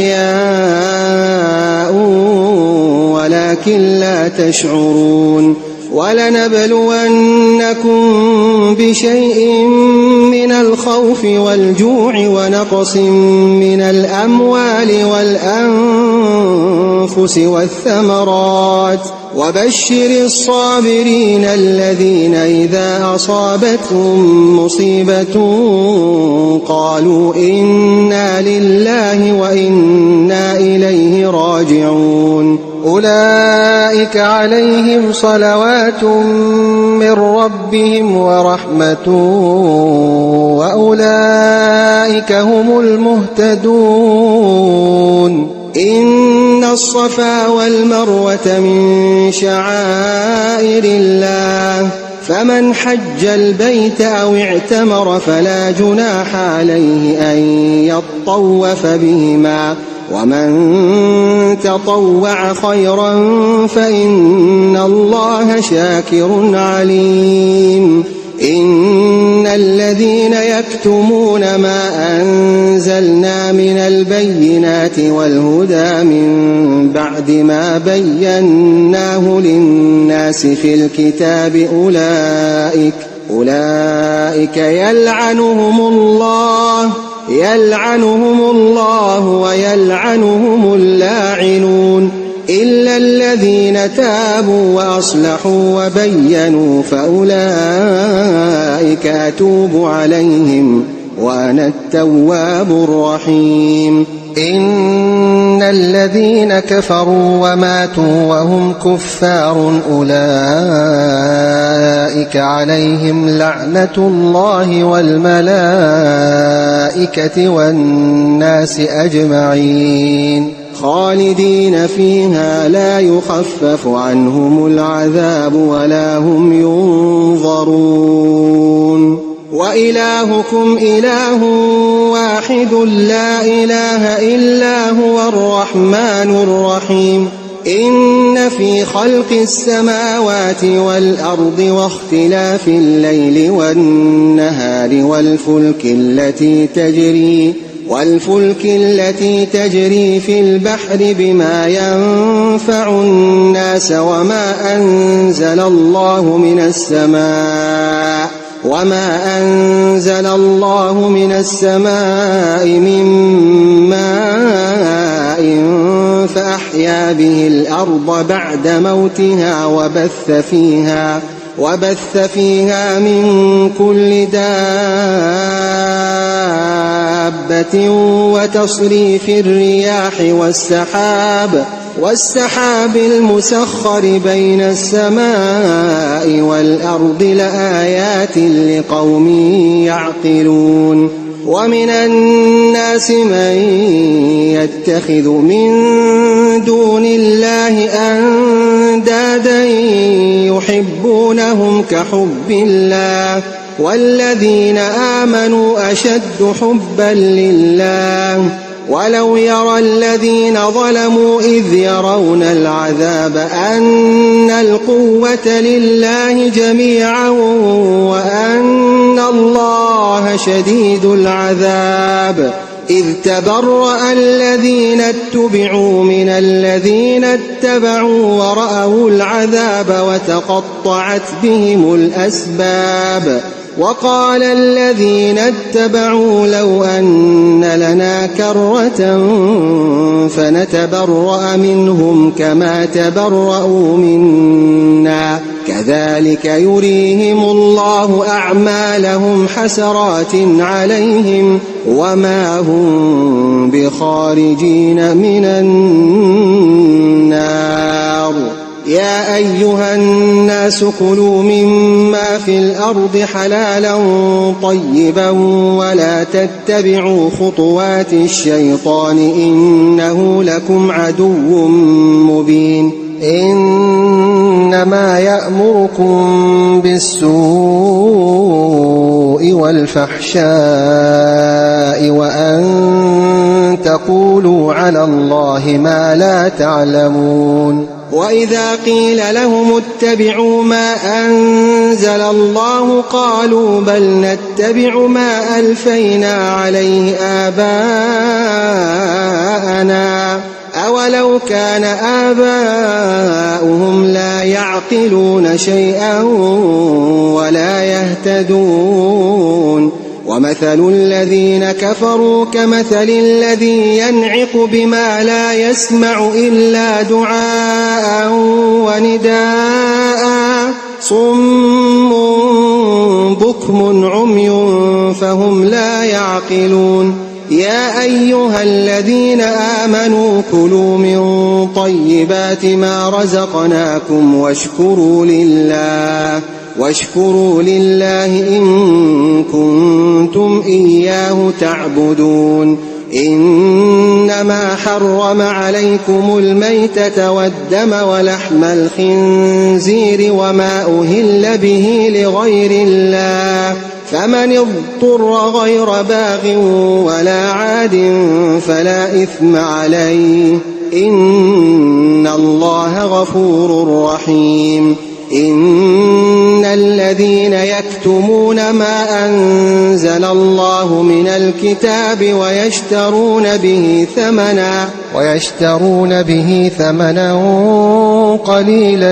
أحياء ولكن لا تشعرون ولنبلونكم بشيء من الخوف والجوع ونقص من الأموال والأنفس والثمرات وبشر الصابرين الذين إذا أصابتهم مصيبة قالوا إنا لله وإنا إليه راجعون أولئك عليهم صلوات من ربهم ورحمة وأولئك هم المهتدون إن الصفا والمروة من شعائر الله فمن حج البيت أو اعتمر فلا جناح عليه أن يطوف بهما ومن تطوع خيرا فإن الله شاكر عليم إن الذين يكتمون ما أنزلنا من البينات والهدى من بعد ما بيناه للناس في الكتاب أولئك أولئك يلعنهم الله يلعنهم الله ويلعنهم اللاعنون إلا الذين تابوا وأصلحوا وبينوا فأولئك أتوب عليهم وأنا التواب الرحيم إن الذين كفروا وماتوا وهم كفار أولئك عليهم لعنة الله والملائكة والناس أجمعين خالدين فيها لا يخفف عنهم العذاب ولا هم ينظرون وإلهكم إله واحد لا إله إلا هو الرحمن الرحيم إن في خلق السماوات والأرض واختلاف الليل والنهار والفلك التي تجري والفلك التي تجري في البحر بما ينفع الناس وما أنزل الله من السماء وما أنزل الله من السماء من ماء فأحيا به الأرض بعد موتها وبث فيها وبث فيها من كل دابة وتصريف الرياح والسحاب والسحاب المسخر بين السماء والأرض لآيات لقوم يعقلون ومن الناس من يتخذ من دون الله أندادا يحبونهم كحب الله والذين آمنوا أشد حبا لله ولو يرى الذين ظلموا إذ يرون العذاب أن القوة لله جميعا وأن الله شديد العذاب إذ تبرأ الذين اتبعوا من الذين اتبعوا ورأوا العذاب وتقطعت بهم الأسباب وقال الذين اتبعوا لو أن لنا كرة فنتبرأ منهم كما تبرأوا منا كذلك يريهم الله أعمالهم حسرات عليهم وما هم بخارجين من النار. يا أيها الناس كلوا مما في الأرض حلالا طيبا ولا تتبعوا خطوات الشيطان إنه لكم عدو مبين. إنما يأمركم بالسوء والفحشاء وأن تقولوا على الله ما لا تعلمون. وإذا قيل لهم اتبعوا ما أنزل الله قالوا بل نتبع ما ألفينا عليه آباءنا أولو كان آباؤهم لا يعقلون شيئا ولا يهتدون. ومثل الذين كفروا كمثل الذي ينعق بما لا يسمع إلا دعاء ونداء صم بكم عمي فهم لا يعقلون. يا أيها الذين آمنوا كلوا من طيبات ما رزقناكم واشكروا لله واشكروا لله إن كنتم إياه تعبدون. إنما حرم عليكم الميتة والدم ولحم الخنزير وما أهل به لغير الله فمن اضطر غير باغ ولا عاد فلا إثم عليه إن الله غفور رحيم. إن الذين يكتمون ما أنزل الله من الكتاب ويشترون به ثمنا ويشترون به ثمنا قليلا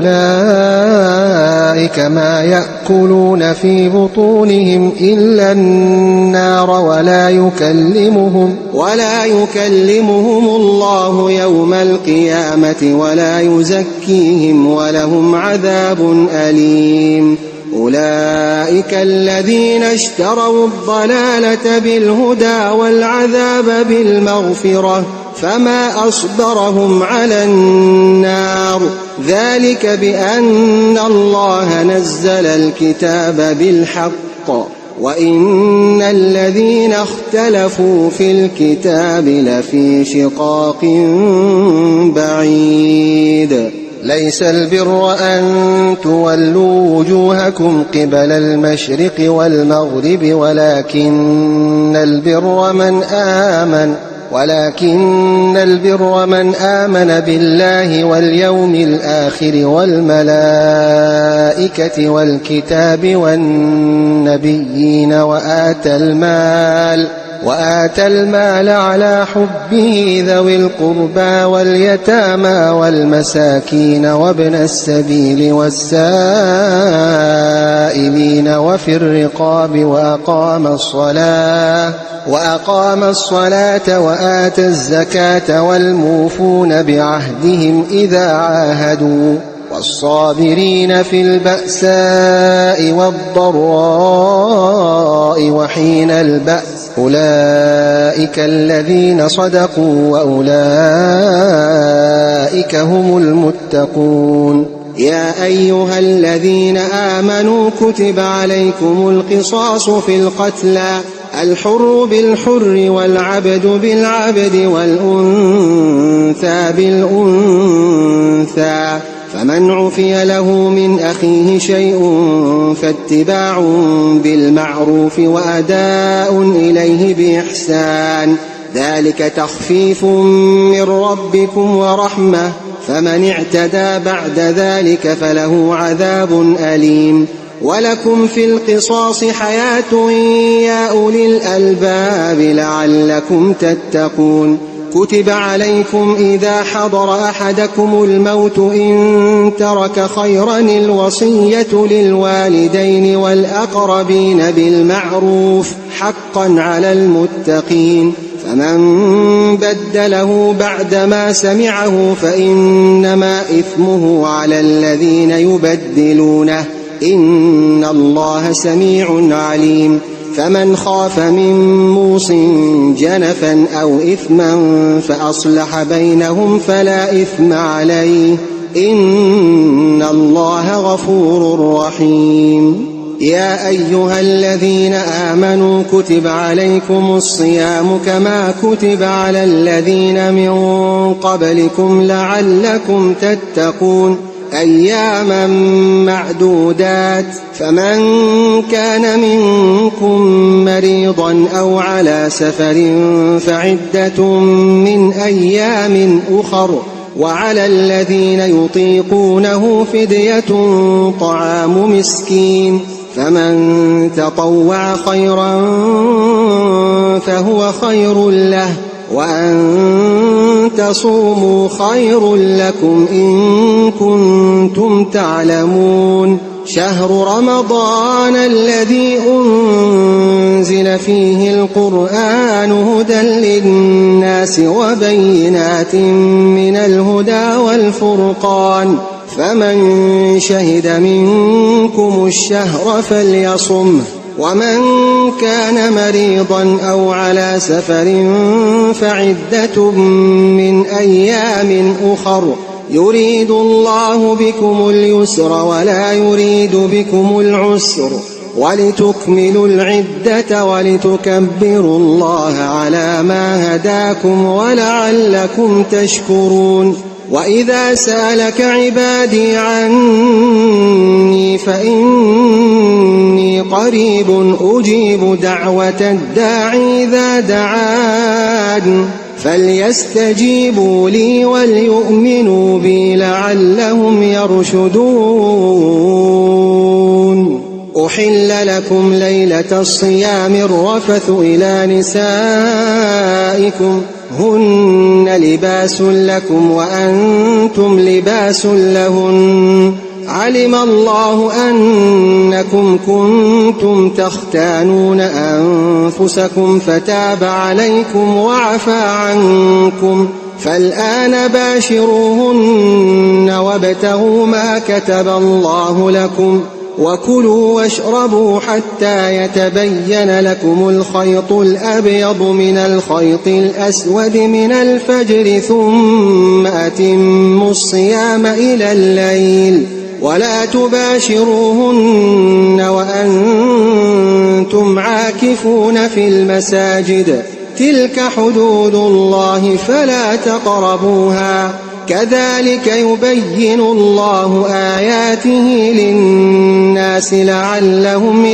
أولئك ما يأكلون في بطونهم إلا النار ولا يكلمهم ولا يكلمهم الله يوم القيامة ولا يزكيهم ولهم عذاب أليم. أولئك الذين اشتروا الضلالة بالهدى والعذاب بالمغفرة فما أصبرهم على النار ذلك بأن الله نزل الكتاب بالحق وإن الذين اختلفوا في الكتاب لفي شقاق بعيد. ليس البر أن تولوا وجوهكم قبل المشرق والمغرب ولكن البر من آمن ولكن البر من آمن بالله واليوم الآخر والملائكة والكتاب والنبيين وآتى المال وآتى المال على حبه ذوي القربى واليتامى والمساكين وابن السبيل والسائلين وفي الرقاب وأقام الصلاة وأقام الصلاة وآتى الزكاة والموفون بعهدهم إذا عاهدوا والصابرين في البأساء والضراء وحين البأس أولئك الذين صدقوا وأولئك هم المتقون. يا أيها الذين آمنوا كتب عليكم القصاص في القتلى الحر بالحر والعبد بالعبد والأنثى بالأنثى فمن عفي له من أخيه شيء فاتباع بالمعروف وأداء إليه بإحسان ذلك تخفيف من ربكم ورحمة فمن اعتدى بعد ذلك فله عذاب أليم. ولكم في القصاص حياة يا أولي الألباب لعلكم تتقون. كتب عليكم إذا حضر أحدكم الموت إن ترك خيرا الوصية للوالدين والأقربين بالمعروف حقا على المتقين فمن بدله بعدما سمعه فإنما إثمه على الذين يبدلونه إن الله سميع عليم فمن خاف من موص جنفا أو إثما فأصلح بينهم فلا إثم عليه إن الله غفور رحيم يا أيها الذين آمنوا كتب عليكم الصيام كما كتب على الذين من قبلكم لعلكم تتقون أياما معدودات فمن كان منكم مريضا أو على سفر فعدة من أيام أخر وعلى الذين يطيقونه فدية طعام مسكين فمن تطوع خيرا فهو خير له وأن تصوموا خير لكم إن كنتم تعلمون شهر رمضان الذي أنزل فيه القرآن هدى للناس وبينات من الهدى والفرقان فمن شهد منكم الشهر فليصمه ومن كان مريضا أو على سفر فعدة من أيام أخر يريد الله بكم اليسر ولا يريد بكم العسر ولتكملوا العدة ولتكبروا الله على ما هداكم ولعلكم تشكرون وإذا سألك عبادي عني فإني قريب أجيب دعوة الداعي إذا دعان فليستجيبوا لي وليؤمنوا بي لعلهم يرشدون أحل لكم ليلة الصيام الرفث إلى نسائكم هن لباس لكم وأنتم لباس لهن علم الله أنكم كنتم تختانون أنفسكم فتاب عليكم وعفى عنكم فالآن باشروهن وابتغوا ما كتب الله لكم وكلوا واشربوا حتى يتبين لكم الخيط الأبيض من الخيط الأسود من الفجر ثم أتموا الصيام إلى الليل ولا تباشروهن وأنتم عاكفون في المساجد تلك حدود الله فلا تقربوها كذلك يبين الله آياته للناس لعلهم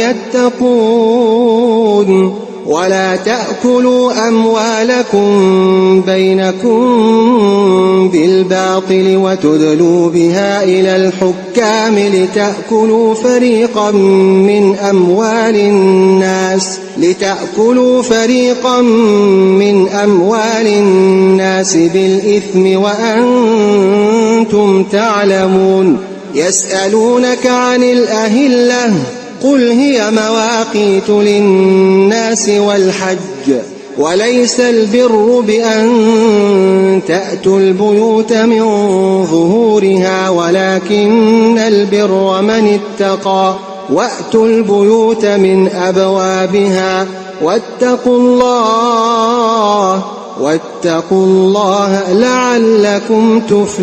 يتقون ولا تأكلوا أموالكم بينكم بالباطل وتدلوا بها إلى الحكام لتأكلوا فريقا من أموال الناس لتأكلوا فريقا من أموال الناس بالإثم وأنتم تعلمون يسألونك عن الأهلة قل هي مواقيت للناس والحج وليس البر بأن تأتوا البيوت من ظهورها ولكن البر من اتقى وأتوا البيوت من أبوابها واتقوا الله واتقوا الله لعلكم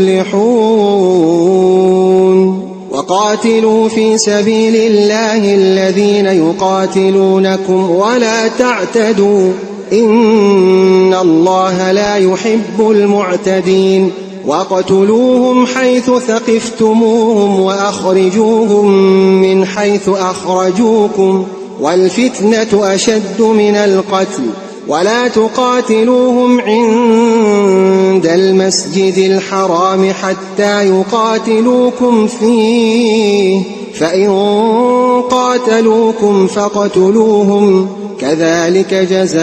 تفلحون وقاتلوا في سبيل الله الذين يقاتلونكم ولا تعتدوا إن الله لا يحب المعتدين وقتلوهم حيث ثقفتموهم وأخرجوهم من حيث أخرجوكم والفتنة أشد من القتل ولا تقاتلوهم عند المسجد الحرام حتى يقاتلوكم فيه فإن قاتلوكم فاقتلوهم كذلك جزاء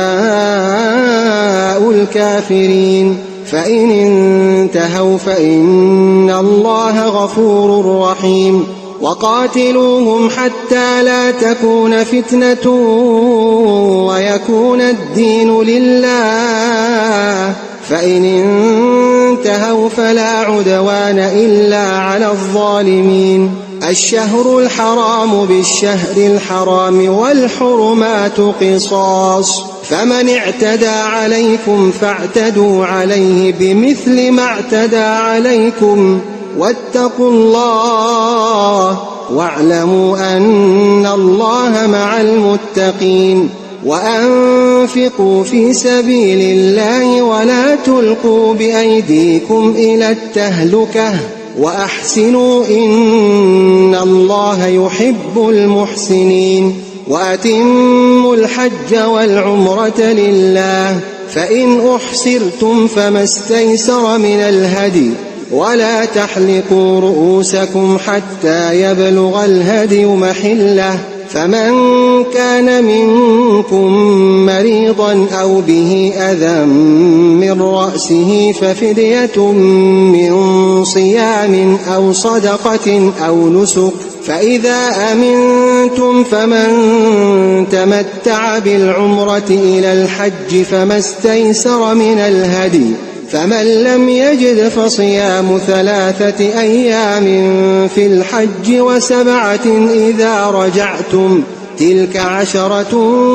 الكافرين فإن انتهوا فإن الله غفور رحيم وقاتلوهم حتى لا تكون فتنة ويكون الدين لله، فإن انتهوا فلا عدوان إلا على الظالمين. الشهر الحرام بالشهر الحرام والحرمات قصاص، فمن اعتدى عليكم فاعتدوا عليه بمثل ما اعتدى عليكم، واتقوا الله واعلموا أن الله مع المتقين. وأنفقوا في سبيل الله ولا تلقوا بأيديكم إلى التهلكة وأحسنوا إن الله يحب المحسنين. وأتموا الحج والعمرة لله، فإن أحسرتم فما استيسر من الهدي، ولا تحلقوا رؤوسكم حتى يبلغ الهدي محله، فمن كان منكم مريضا أو به أذى من رأسه ففدية من صيام أو صدقة أو نسك، فإذا أمنتم فمن تمتع بالعمرة إلى الحج فما استيسر من الهدي، فمن لم يجد فصيام ثلاثة أيام في الحج وسبعة إذا رجعتم، تلك عشرة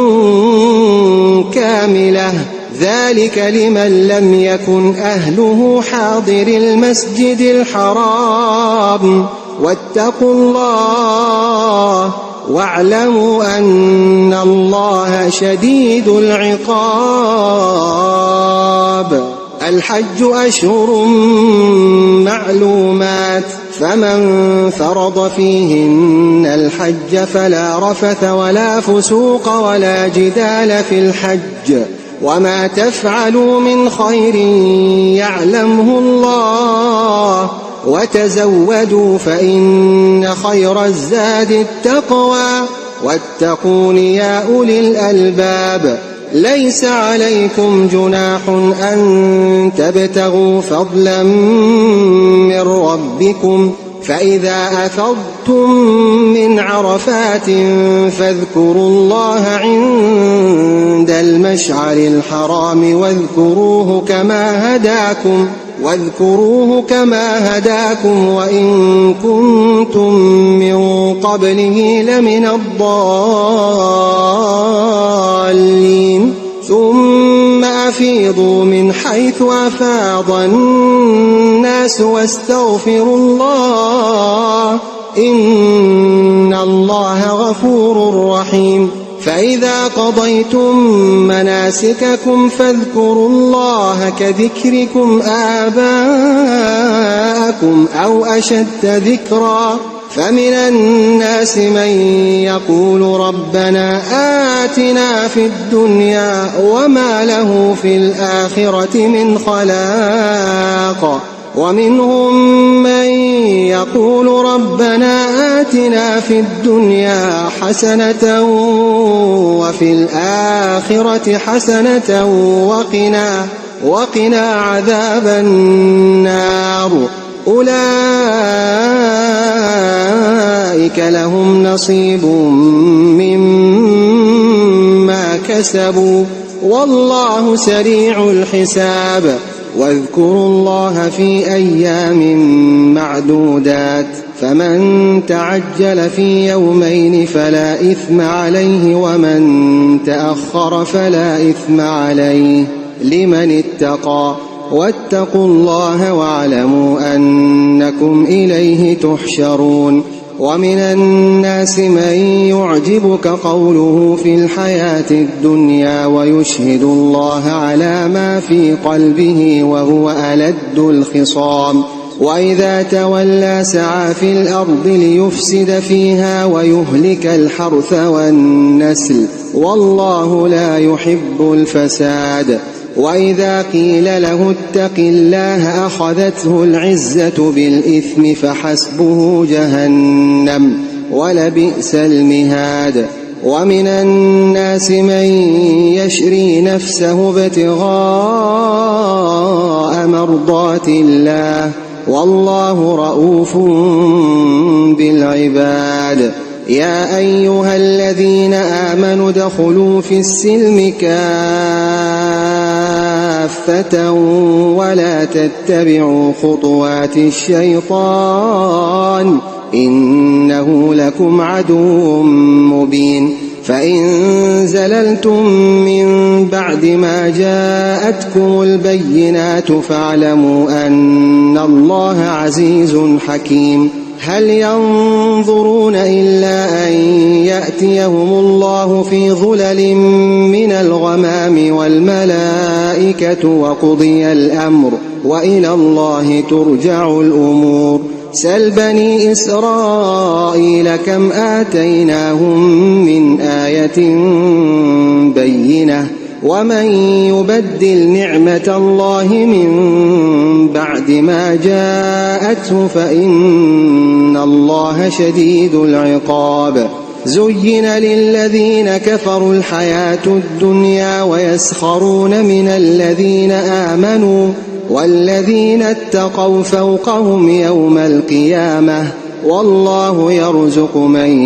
كاملة، ذلك لمن لم يكن أهله حاضر المسجد الحرام. واتقوا الله واعلموا أن الله شديد العقاب. الحج أشهر معلومات، فمن فرض فيهن الحج فلا رفث ولا فسوق ولا جدال في الحج، وما تفعلوا من خير يعلمه الله، وتزودوا فإن خير الزاد التقوى، واتقون يا أولي الألباب. ليس عليكم جناح أن تبتغوا فضلا من ربكم، فإذا أفضتم من عرفات فاذكروا الله عند المشعر الحرام واذكروه كما هداكم واذكروه كما هداكم وإن كنتم من قبله لمن الضالين. ثم أفيضوا من حيث أفاض الناس واستغفروا الله إن الله غفور رحيم. فإذا قضيتم مناسككم فاذكروا الله كذكركم آباءكم أو أشد ذكرا، فمن الناس من يقول ربنا آتنا في الدنيا وما له في الآخرة من خلاق، ومنهم من يقول ربنا آتنا في الدنيا حسنة وفي الآخرة حسنة وقنا وقنا عذاب النار. أولئك لهم نصيب مما كسبوا والله سريع الحساب. واذكروا الله في أيام معدودات، فمن تعجل في يومين فلا إثم عليه ومن تأخر فلا إثم عليه لمن اتقى. واتقوا الله واعلموا أنكم إليه تحشرون. ومن الناس من يعجبك قوله في الحياة الدنيا ويشهد الله على ما في قلبه وهو ألد الخصام، وإذا تولى سعى في الأرض ليفسد فيها ويهلك الحرث والنسل والله لا يحب الفساد. وإذا قيل له اتق الله أخذته العزة بالإثم فحسبه جهنم ولبئس المهاد. ومن الناس من يشري نفسه ابتغاء مرضات الله والله رءوف بالعباد. يا أيها الذين آمنوا ادخلوا في السلم كافة ولا تتبعوا خطوات الشيطان إنه لكم عدو مبين. فإن زللتم من بعد ما جاءتكم البينات فاعلموا أن الله عزيز حكيم. هل ينظرون إلا أن يأتيهم الله في ظلل من الغمام والملائكة وقضي الأمر وإلى الله ترجع الأمور. سل بني إسرائيل كم آتيناهم من آية بينة ومن يبدل نعمة الله من بعد ما جاءته فإن الله شديد العقاب. زين للذين كفروا الحياة الدنيا ويسخرون من الذين آمنوا والذين اتقوا فوقهم يوم القيامة والله يرزق من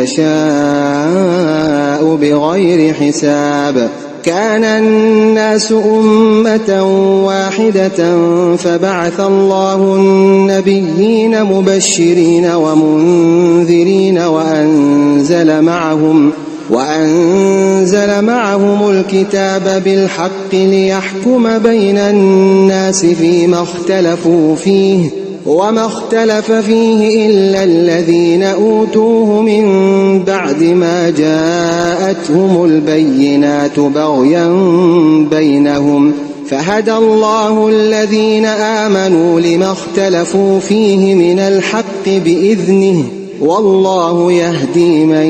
يشاء بغير حساب. كان الناس أمة واحدة فبعث الله النبيين مبشرين ومنذرين وأنزل معهم وأنزل معهم الكتاب بالحق ليحكم بين الناس فيما اختلفوا فيه وما اختلف فيه إلا الذين أوتوه من بعد ما جاءتهم البينات بغيا بينهم فهدى الله الذين آمنوا لما اختلفوا فيه من الحق بإذنه والله يهدي من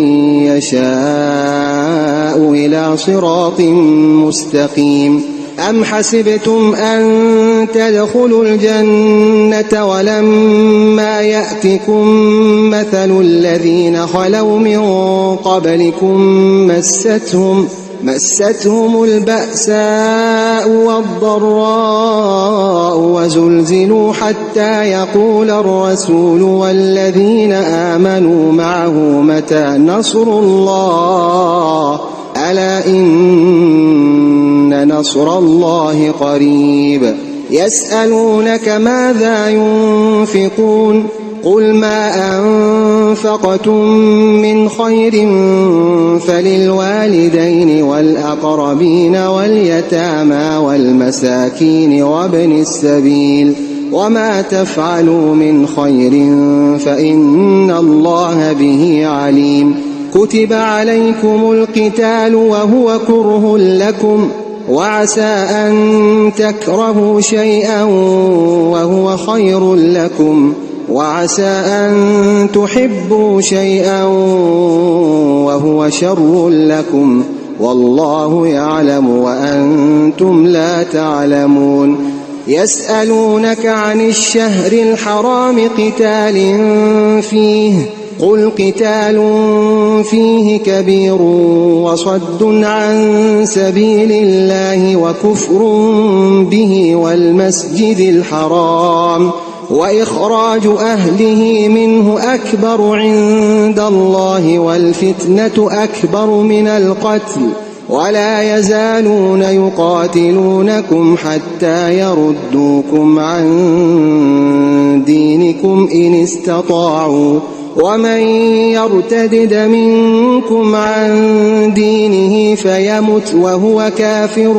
يشاء إلى صراط مستقيم. أم حسبتم أن تدخلوا الجنة ولما يأتكم مثل الذين خلوا من قبلكم مستهم مستهم البأساء والضراء وزلزلوا حتى يقول الرسول والذين آمنوا معه متى نصر الله ألا إن نصر الله قريب. يسألونك ماذا ينفقون قل ما أنفقتم من خير فللوالدين والأقربين واليتامى والمساكين وابن السبيل وما تفعلوا من خير فإن الله به عليم. كتب عليكم القتال وهو كره لكم وعسى أن تكرهوا شيئا وهو خير لكم وعسى أن تحبوا شيئا وهو شر لكم والله يعلم وأنتم لا تعلمون. يسألونك عن الشهر الحرام قتال فيه قل قتال فيه كبير وصد عن سبيل الله وكفر به والمسجد الحرام وإخراج أهله منه أكبر عند الله والفتنة أكبر من القتل ولا يزالون يقاتلونكم حتى يردوكم عن دينكم إن استطاعوا ومن يرتدد منكم عن دينه فيمت وهو كافر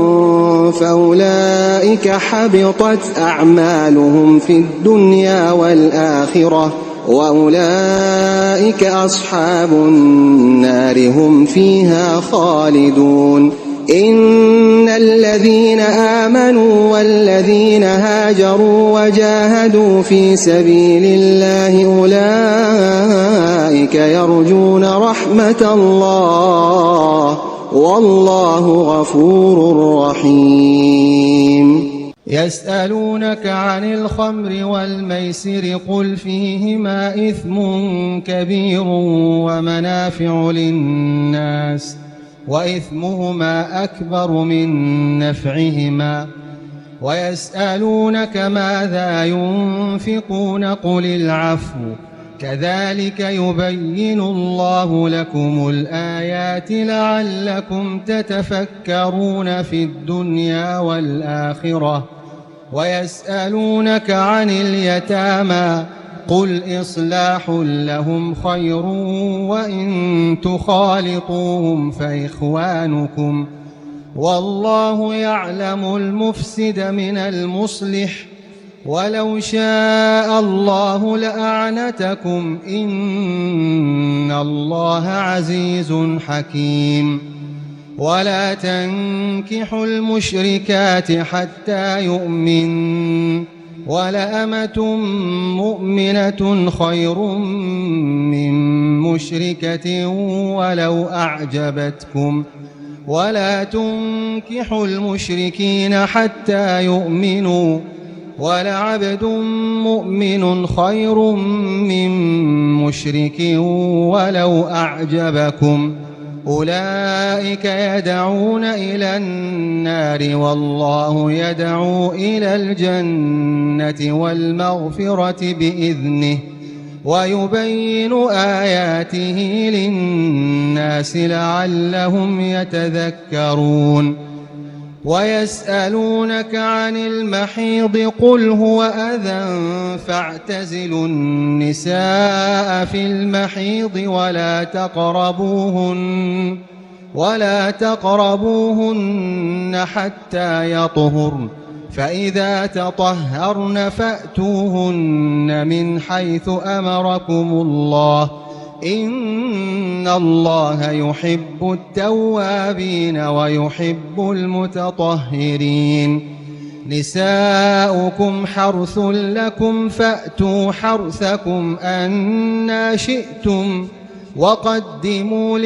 فأولئك حبطت أعمالهم في الدنيا والآخرة وأولئك أصحاب النار هم فيها خالدون. إن الذين آمنوا والذين هاجروا وجاهدوا في سبيل الله أولئك يرجون رحمة الله والله غفور رحيم. يسألونك عن الخمر والميسر قل فيهما إثم كبير ومنافع للناس وإثمهما أكبر من نفعهما ويسألونك ماذا ينفقون قل العفو كذلك يبين الله لكم الآيات لعلكم تتفكرون في الدنيا والآخرة ويسألونك عن اليتامى قل إصلاح لهم خير وإن تخالطوهم فإخوانكم والله يعلم المفسد من المصلح ولو شاء الله لأعنتكم إن الله عزيز حكيم ولا تنكحوا المشركات حتى يؤمنوا ولأمة مؤمنة خير من مشركة ولو أعجبتكم ولا تنكحوا المشركين حتى يؤمنوا ولعبد مؤمن خير من مشرك ولو أعجبكم أولئك يدعون إلى النار والله يدعو إلى الجنة والمغفرة بإذنه ويبين آياته للناس لعلهم يتذكرون ويسألونك عن المحيض قل هو أذى فاعتزلوا النساء في المحيض ولا تقربوهن ولا تقربوهن حتى يطهرن فإذا تطهرن فأتوهن من حيث أمركم الله إن الله يحب التوابين ويحب المتطهرين نساؤكم حرث لكم فأتوا حرثكم أنى شئتم وقدموا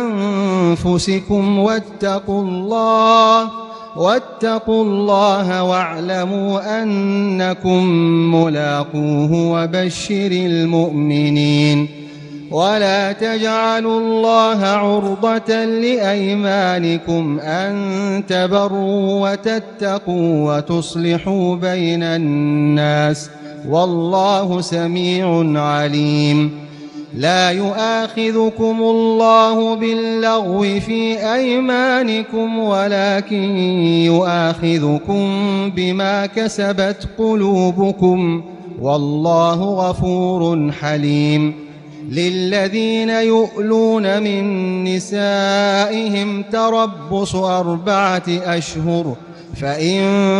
لأنفسكم واتقوا الله واتقوا الله واعلموا أنكم ملاقوه وبشر المؤمنين ولا تجعلوا الله عرضة لأيمانكم أن تبروا وتتقوا وتصلحوا بين الناس والله سميع عليم لا يؤاخذكم الله باللغو في أيمانكم ولكن يؤاخذكم بما كسبت قلوبكم والله غفور حليم للذين يؤلون من نسائهم تربص أربعة أشهر فإن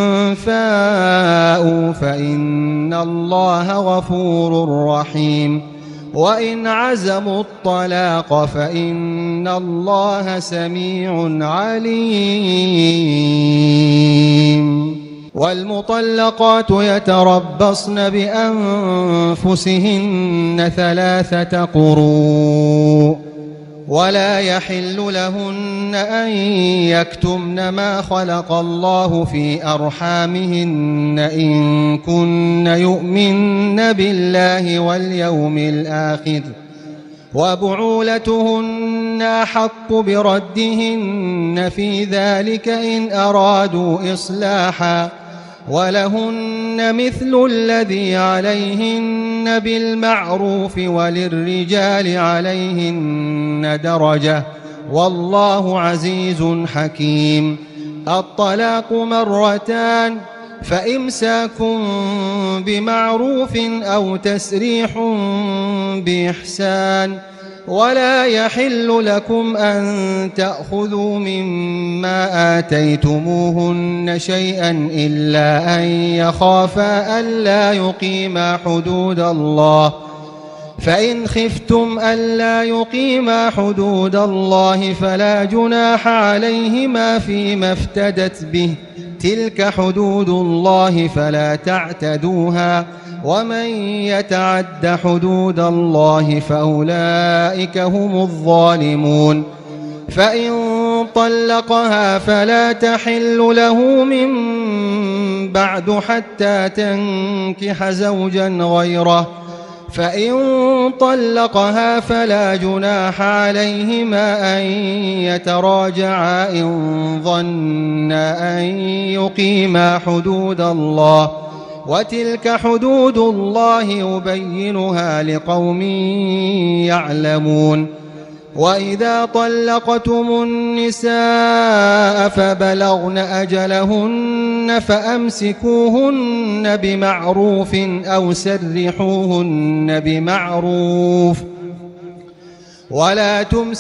فاءوا فإن الله غفور رحيم وإن عزموا الطلاق فإن الله سميع عليم والمطلقات يتربصن بأنفسهن ثلاثة قروء ولا يحل لهن أن يكتمن ما خلق الله في أرحامهن إن كن يؤمن بالله واليوم الآخر وبعولتهن أحق بردهن في ذلك إن أرادوا إصلاحا ولهن مثل الذي عليهن بالمعروف وللرجال عليهن درجة والله عزيز حكيم الطلاق مرتان فإمساك بمعروف أو تسريح بإحسان ولا يحل لكم أن تأخذوا مما آتيتموهن شيئا إلا أن يخافا ألا يقيما حدود الله فإن خفتم ألا يقيما حدود الله فلا جناح عليهما فيما افتدت به تلك حدود الله فلا تعتدوها ومن يتعد حدود الله فأولئك هم الظالمون فإن طلقها فلا تحل له من بعد حتى تنكح زوجا غيره فإن طلقها فلا جناح عليهما أن يتراجعا إن ظنا أن يقيما حدود الله، وتلك حدود الله يبينها لقوم يعلمون. وإذا طلقتم النساء فبلغن أجلهن فأمسكوهن بمعروف أو سرحوهن بمعروف، ولا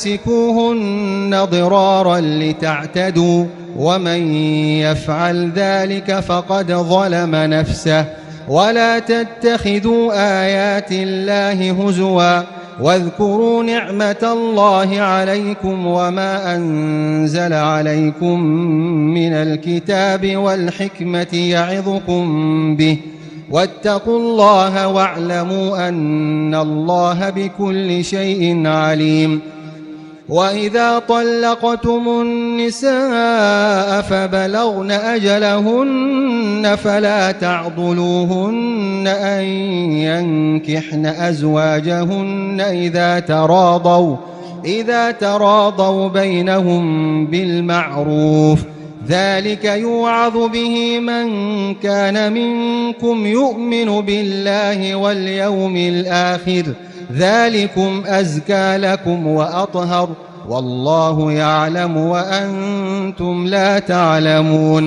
تمسكوهن ضرارا لتعتدوا، ومن يفعل ذلك فقد ظلم نفسه. ولا تتخذوا آيات الله هزوا، واذكروا نعمة الله عليكم وما أنزل عليكم من الكتاب والحكمة يعظكم به، واتقوا الله واعلموا أن الله بكل شيء عليم. وإذا طلقتم النساء فبلغن أجلهن فلا تعضلوهن أن ينكحن أزواجهن إذا تراضوا إذا تراضوا بينهم بالمعروف، ذلك يوعظ به من كان منكم يؤمن بالله واليوم الآخر، ذلكم أزكى لكم وأطهر، والله يعلم وأنتم لا تعلمون.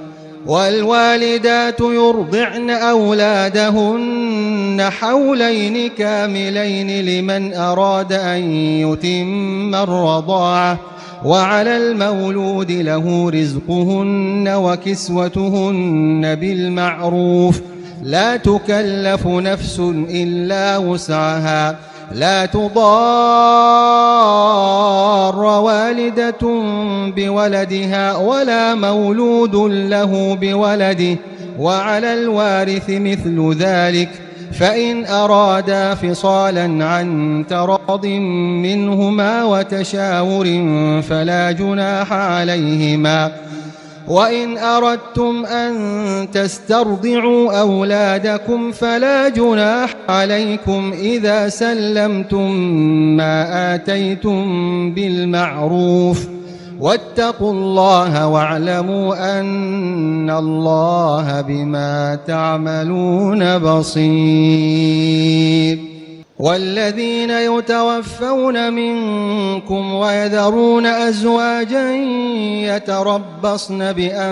والوالدات يرضعن أولادهن حولين كاملين لمن أراد أن يتم الرضاعة، وعلى المولود له رزقهن وكسوتهن بالمعروف، لا تكلف نفس إلا وسعها، لا تضار والدة بولدها ولا مولود له بولده، وعلى الوارث مثل ذلك، فإن أرادا فصالا عن تراض منهما وتشاور فلا جناح عليهما. وإن أردتم أن تسترضعوا أولادكم فلا جناح عليكم إذا سلمتم ما آتيتم بالمعروف، واتقوا الله واعلموا أن الله بما تعملون بصير. والذين يتوفون منكم ويذرون أزواجا يتربصن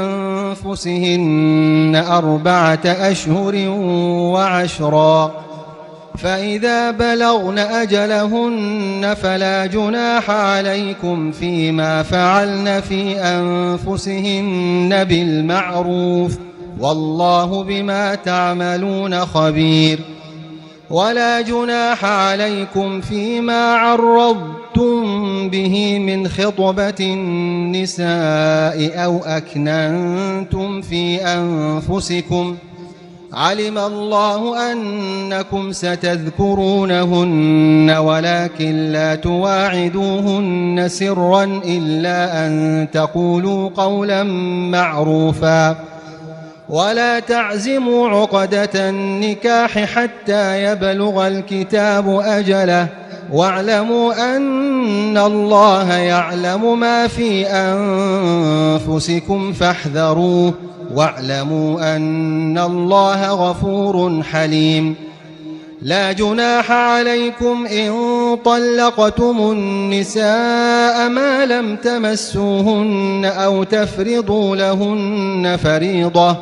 بأنفسهن أربعة أشهر وعشرا، فإذا بلغن أجلهن فلا جناح عليكم فيما فعلن في أنفسهن بالمعروف، والله بما تعملون خبير. ولا جناح عليكم فيما عرضتم به من خطبة النساء أو أكننتم في أنفسكم، علم الله أنكم ستذكرونهن ولكن لا تواعدوهن سرا إلا أن تقولوا قولا معروفا، ولا تعزموا عقدة النكاح حتى يبلغ الكتاب أجله، واعلموا أن الله يعلم ما في أنفسكم فاحذروه، واعلموا أن الله غفور حليم. لا جناح عليكم إن طلقتم النساء ما لم تمسوهن أو تفرضوا لهن فريضة،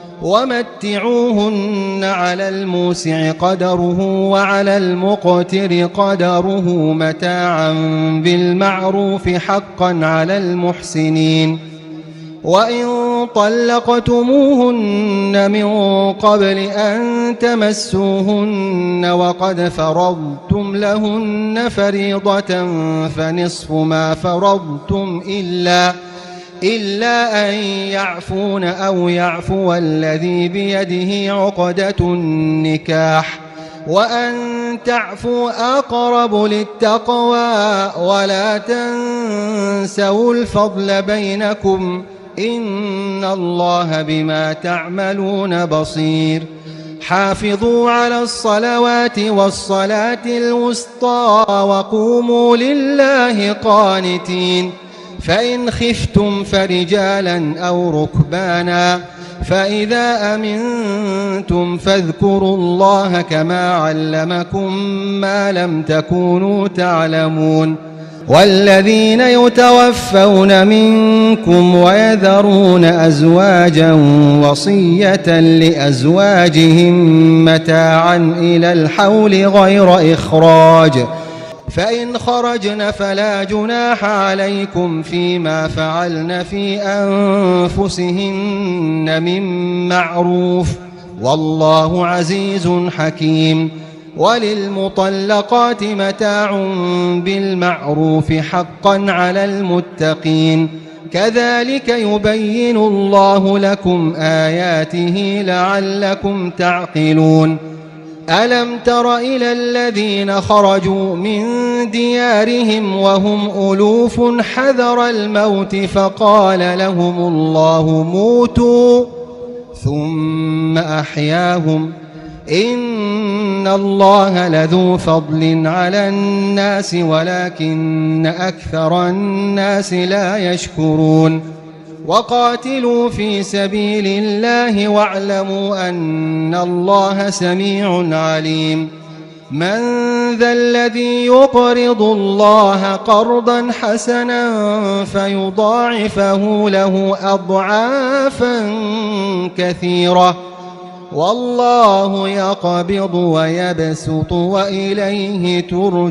ومتعوهن على الموسع قدره وعلى المقتر قدره متاعا بالمعروف حقا على المحسنين. وإن طلقتموهن من قبل أن تمسوهن وقد فرضتم لهن فريضة فنصف ما فرضتم إلا إلا أن يعفون أو يعفو الذي بيده عقدة النكاح، وأن تعفوا أقرب للتقوى، ولا تنسوا الفضل بينكم، إن الله بما تعملون بصير. حافظوا على الصلوات والصلاة الوسطى وقوموا لله قانتين فإن خفتم فرجالا أو ركبانا فإذا أمنتم فاذكروا الله كما علمكم ما لم تكونوا تعلمون والذين يتوفون منكم ويذرون أزواجا وصية لأزواجهم متاعا إلى الحول غير إخراج فإن خرجن فلا جناح عليكم فيما فعلن في أنفسهن من معروف والله عزيز حكيم وللمطلقات متاع بالمعروف حقا على المتقين كذلك يبين الله لكم آياته لعلكم تعقلون ألم تر إلى الذين خرجوا من ديارهم وهم ألوف حذر الموت فقال لهم الله موتوا ثم أحياهم إن الله لذو فضل على الناس ولكن أكثر الناس لا يشكرون وقاتلوا في سبيل الله واعلموا أن الله سميع عليم من ذا الذي يقرض الله قرضا حسنا فيضاعفه له أضعافا كثيرة والله يقبض ويبسط وإليه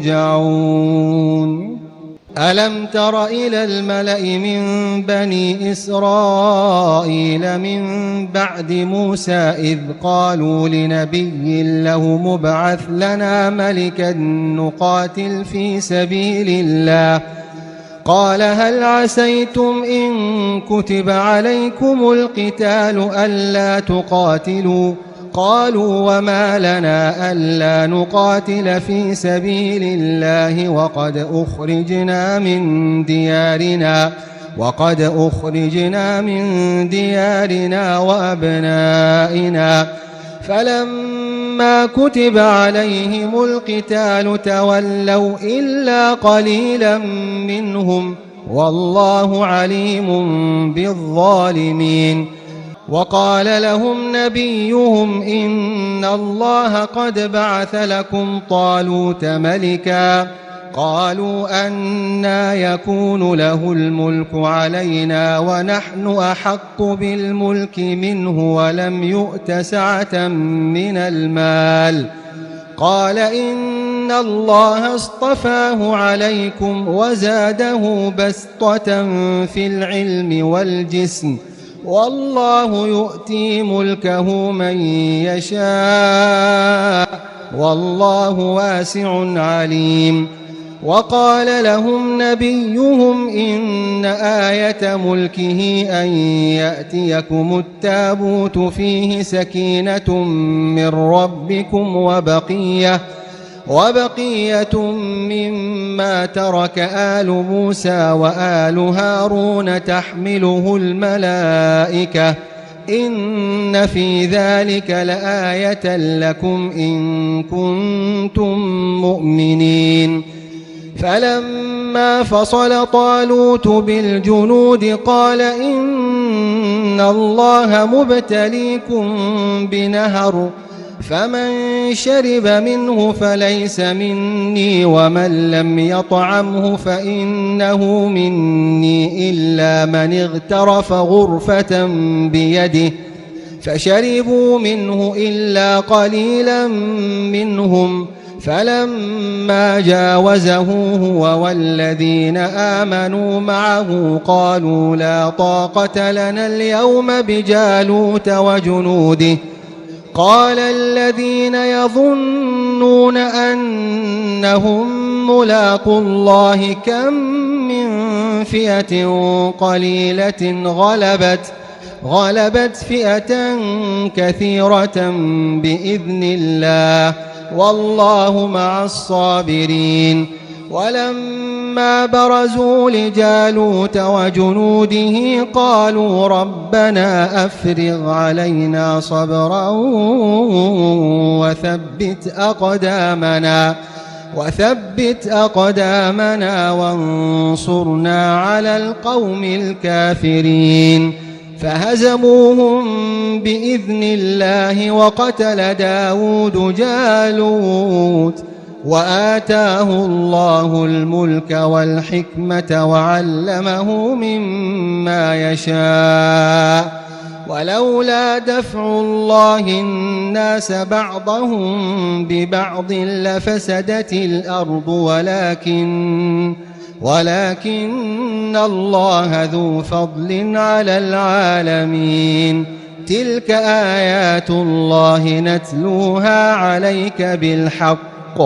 ترجعون ألم تر إلى الملأ من بني إسرائيل من بعد موسى إذ قالوا لنبي له مبعث لنا ملكا نقاتل في سبيل الله قال هل عسيتم إن كتب عليكم القتال ألا تقاتلوا قالوا وما لنا ألا نقاتل في سبيل الله وقد أخرجنا من ديارنا وقد أخرجنا من ديارنا وأبنائنا فلما كتب عليهم القتال تولوا إلا قليلا منهم والله عليم بالظالمين وقال لهم نبيهم إن الله قد بعث لكم طالوت ملكا قالوا أنى يكون له الملك علينا ونحن أحق بالملك منه ولم يؤت سعة من المال قال إن الله اصطفاه عليكم وزاده بسطة في العلم والجسم والله يؤتي ملكه من يشاء والله واسع عليم وقال لهم نبيهم إن آية ملكه أن يأتيكم التابوت فيه سكينة من ربكم وبقية وبقية مما ترك آل موسى وآل هارون تحمله الملائكة إن في ذلك لآية لكم إن كنتم مؤمنين فلما فصل طالوت بالجنود قال إن الله مبتليكم بنهر فمن شرب منه فليس مني ومن لم يطعمه فإنه مني إلا من اغترف غرفة بيده فشربوا منه إلا قليلا منهم فلما جاوزه هو والذين آمنوا معه قالوا لا طاقة لنا اليوم بجالوت وجنوده قال الذين يظنون أنهم ملاقوا الله كم من فئة قليلة غلبت غلبت فئة كثيرة بإذن الله والله مع الصابرين ولما برزوا لجالوت وجنوده قالوا ربنا أفرغ علينا صبرا وثبت أقدامنا وثبت أقدامنا وانصرنا على القوم الكافرين فهزموهم بإذن الله وقتل داود جالوت وآتاه الله الملك والحكمة وعلمه مما يشاء ولولا دفع الله الناس بعضهم ببعض لفسدت الأرض ولكن ولكن الله ذو فضل على العالمين تلك آيات الله نتلوها عليك بالحق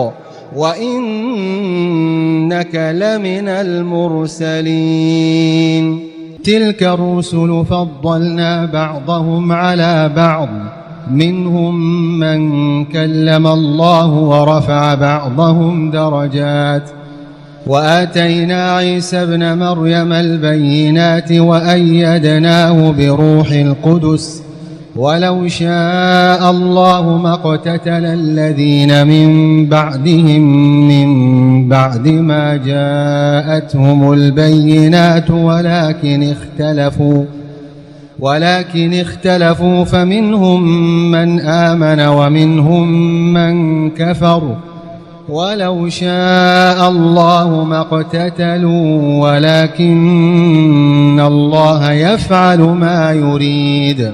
وإنك لمن المرسلين تلك الرسل فضلنا بعضهم على بعض منهم من كلم الله ورفع بعضهم درجات وآتينا عيسى ابن مريم البينات وأيدناه بروح القدس ولو شاء الله ما اقتتل الذين من بعدهم من بعد ما جاءتهم البينات ولكن اختلفوا ولكن اختلفوا فمنهم من آمن ومنهم من كفر ولو شاء الله ما اقتتلوا ولكن الله يفعل ما يريد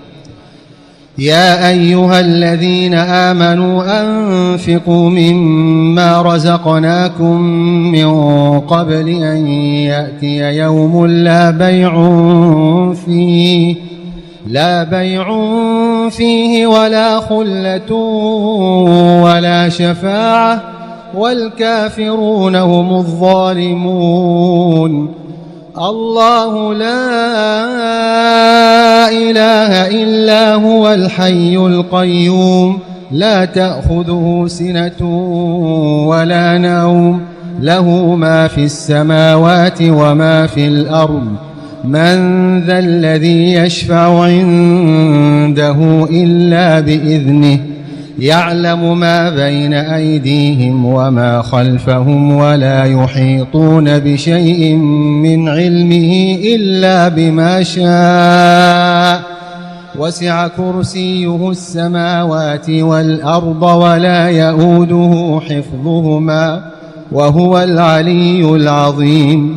يا أيها الذين آمنوا أنفقوا مما رزقناكم من قبل أن يأتي يوم لا بيع فيه لا بيع فيه ولا خلة ولا شفاعة والكافرون هم الظالمون الله لا إله إلا هو الحي القيوم لا تأخذه سنة ولا نوم له ما في السماوات وما في الأرض من ذا الذي يشفع عنده إلا بإذنه يعلم ما بين أيديهم وما خلفهم ولا يحيطون بشيء من علمه إلا بما شاء وسع كرسيه السماوات والأرض ولا يؤوده حفظهما وهو العلي العظيم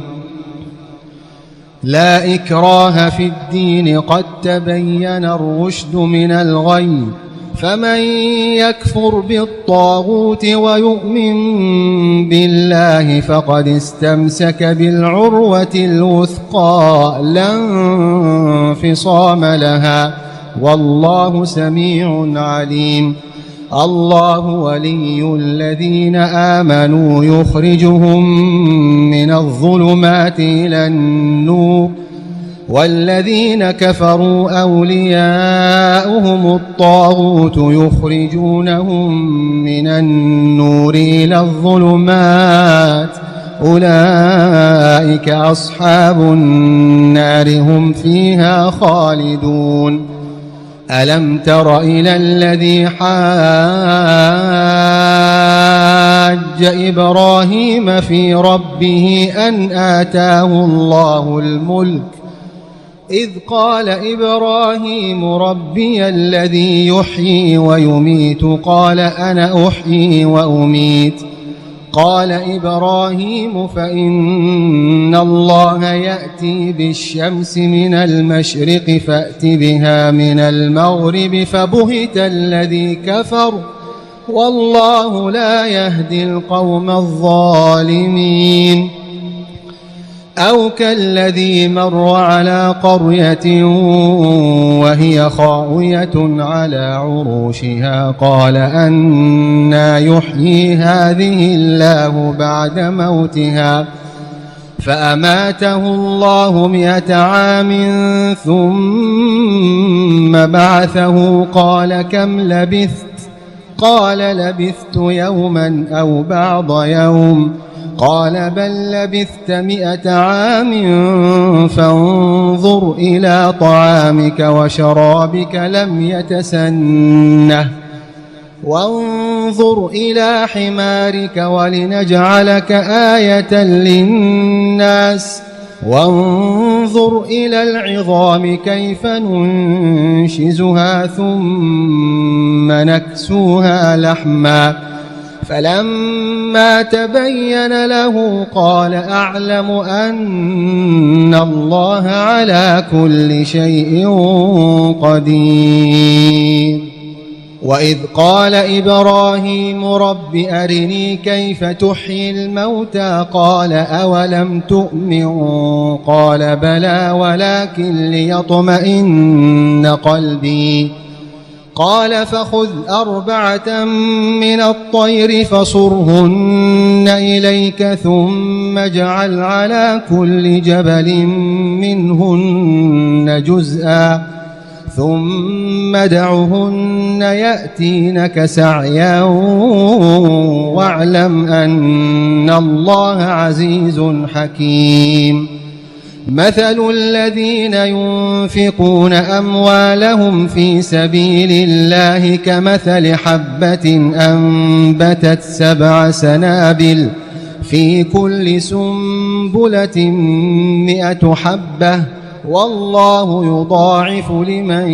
لا إكراه في الدين قد تبين الرشد من الغي فمن يكفر بالطاغوت ويؤمن بالله فقد استمسك بالعروة الوثقى لا انفصام لها والله سميع عليم الله ولي الذين آمنوا يخرجهم من الظلمات إلى النور والذين كفروا أولياؤهم الطاغوت يخرجونهم من النور إلى الظلمات أولئك أصحاب النار هم فيها خالدون ألم تر إلى الذي حاج إبراهيم في ربه أن آتاه الله الملك إذ قال إبراهيم ربي الذي يحيي ويميت قال أنا أحيي وأميت قال إبراهيم فإن الله يأتي بالشمس من المشرق فأت بها من المغرب فبهت الذي كفر والله لا يهدي القوم الظالمين أو كالذي مر على قرية وهي خاوية على عروشها قال أنى يحيي هذه الله بعد موتها فأماته الله مئة عام ثم بعثه قال كم لبثت قال لبثت يوما أو بعض يوم قال بل لبثت مئة عام فانظر إلى طعامك وشرابك لم يتسنه وانظر إلى حمارك ولنجعلك آية للناس وانظر إلى العظام كيف ننشزها ثم نكسوها لحما فلما تبين له قال أعلم أن الله على كل شيء قدير. وإذ قال إبراهيم رب أرني كيف تحيي الموتى قال أولم تؤمن قال بلى ولكن ليطمئن قلبي قال فخذ أربعة من الطير فصرهن إليك ثم اجعل على كل جبل منهن جزءا ثم دعهن يأتينك سعيا واعلم أن الله عزيز حكيم. مثل الذين ينفقون أموالهم في سبيل الله كمثل حبة أنبتت سبع سنابل في كل سنبلة مئة حبة والله يضاعف لمن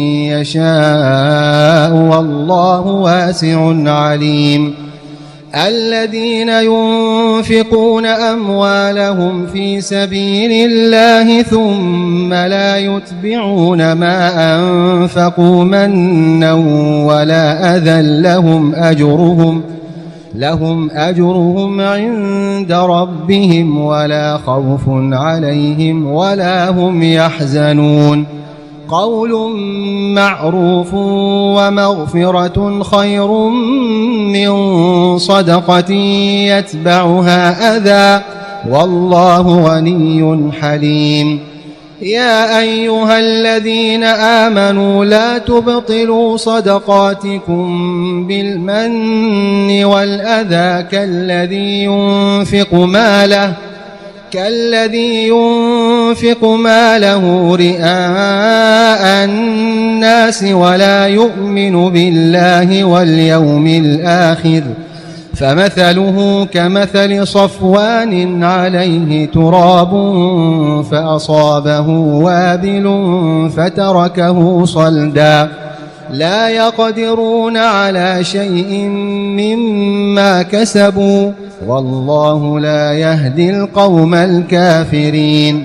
يشاء والله واسع عليم. الذين ينفقون أموالهم في سبيل الله ثم لا يتبعون ما أنفقوا منا ولا أذى لهم أجرهم لهم أجرهم عند ربهم ولا خوف عليهم ولا هم يحزنون. قول معروف ومغفرة خير من صدقة يتبعها أذى والله غني حليم. يا أيها الذين آمنوا لا تبطلوا صدقاتكم بالمن والأذى كالذي ينفق ماله كالذي ينفق ماله رئاء الناس ولا يؤمن بالله واليوم الآخر فمثله كمثل صفوان عليه تراب فأصابه وابل فتركه صلدا لا يقدرون على شيء مما كسبوا والله لا يهدي القوم الكافرين.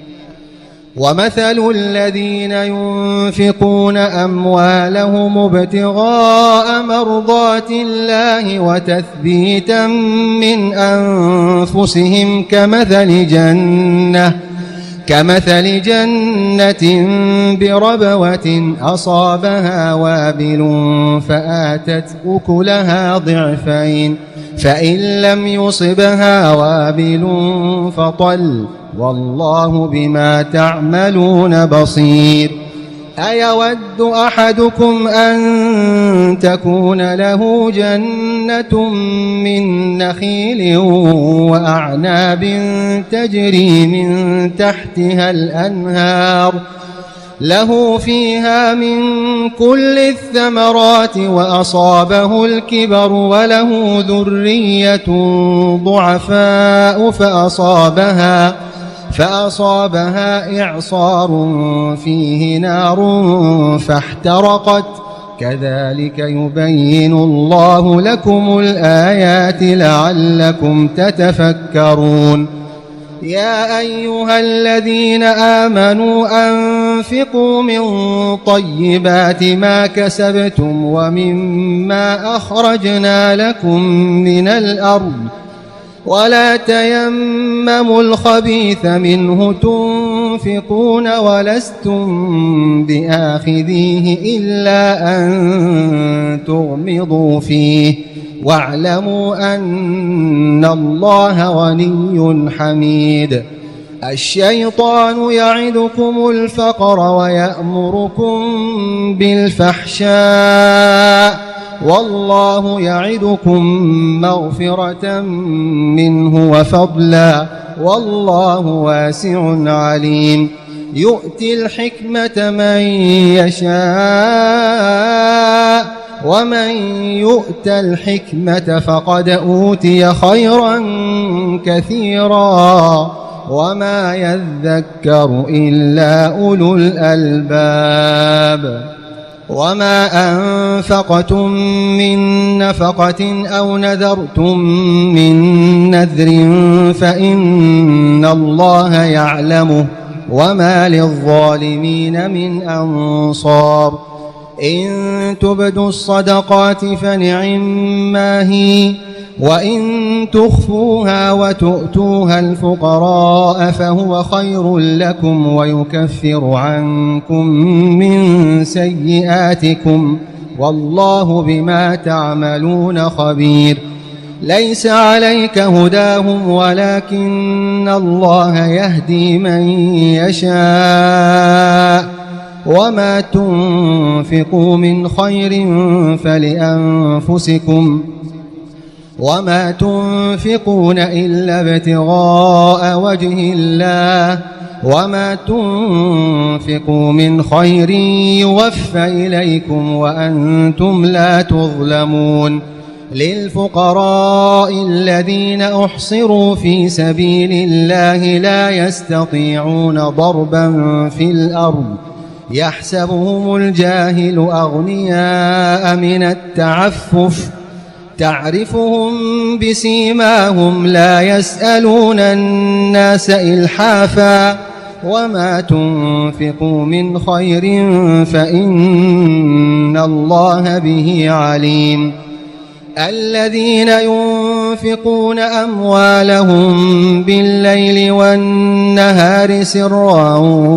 ومثل الذين ينفقون أموالهم ابتغاء مرضات الله وتثبيتا من أنفسهم كمثل جنة كمثل جنة بربوة أصابها وابل فآتت أكلها ضعفين فإن لم يصبها وابل فطل والله بما تعملون بصير. أيود أحدكم أن تكون له جنة من نخيل وأعناب تجري من تحتها الأنهار له فيها من كل الثمرات وأصابه الكبر وله ذرية ضعفاء فأصابها فأصابها إعصار فيه نار فاحترقت كذلك يبين الله لكم الآيات لعلكم تتفكرون. يا أيها الذين آمنوا أنفقوا من طيبات ما كسبتم ومما أخرجنا لكم من الأرض ولا تيمموا الخبيث منه تنفقون ولستم بآخذيه إلا أن تغمضوا فيه واعلموا أن الله غني حميد. الشيطان يعدكم الفقر ويأمركم بالفحشاء والله يعدكم مغفرة منه وفضلا والله واسع عليم يؤتي الحكمة من يشاء ومن يؤت الحكمة فقد أوتي خيرا كثيرا وما يذكر إلا أولو الألباب وما أنفقتم من نفقة أو نذرتم من نذر فإن الله يعلمه وما للظالمين من أنصار إن تبدوا الصدقات فنعما هي وإن تخفوها وتؤتوها الفقراء فهو خير لكم ويكفر عنكم من سيئاتكم والله بما تعملون خبير ليس عليك هداهم ولكن الله يهدي من يشاء وما تنفقوا من خير فلأنفسكم وما تنفقون إلا ابتغاء وجه الله وما تنفقوا من خير يوفى إليكم وأنتم لا تظلمون للفقراء الذين أحصروا في سبيل الله لا يستطيعون ضربا في الأرض يحسبهم الجاهل أغنياء من التعفف تعرفهم بسيماهم لا يسألون الناس إلحافا وما تنفقوا من خير فإن الله به عليم الذين ينفقون أموالهم بالليل والنهار سرا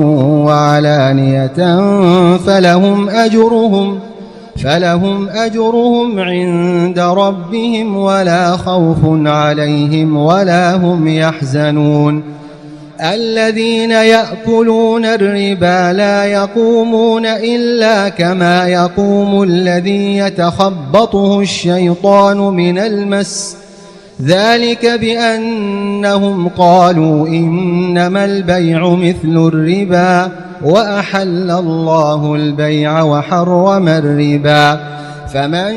وعلانية فلهم أجرهم فلهم أجرهم عند ربهم ولا خوف عليهم ولا هم يحزنون الذين يأكلون الربا لا يقومون إلا كما يقوم الذي يتخبطه الشيطان من المس ذلك بأنهم قالوا إنما البيع مثل الربا وأحل الله البيع وحرم الربا فمن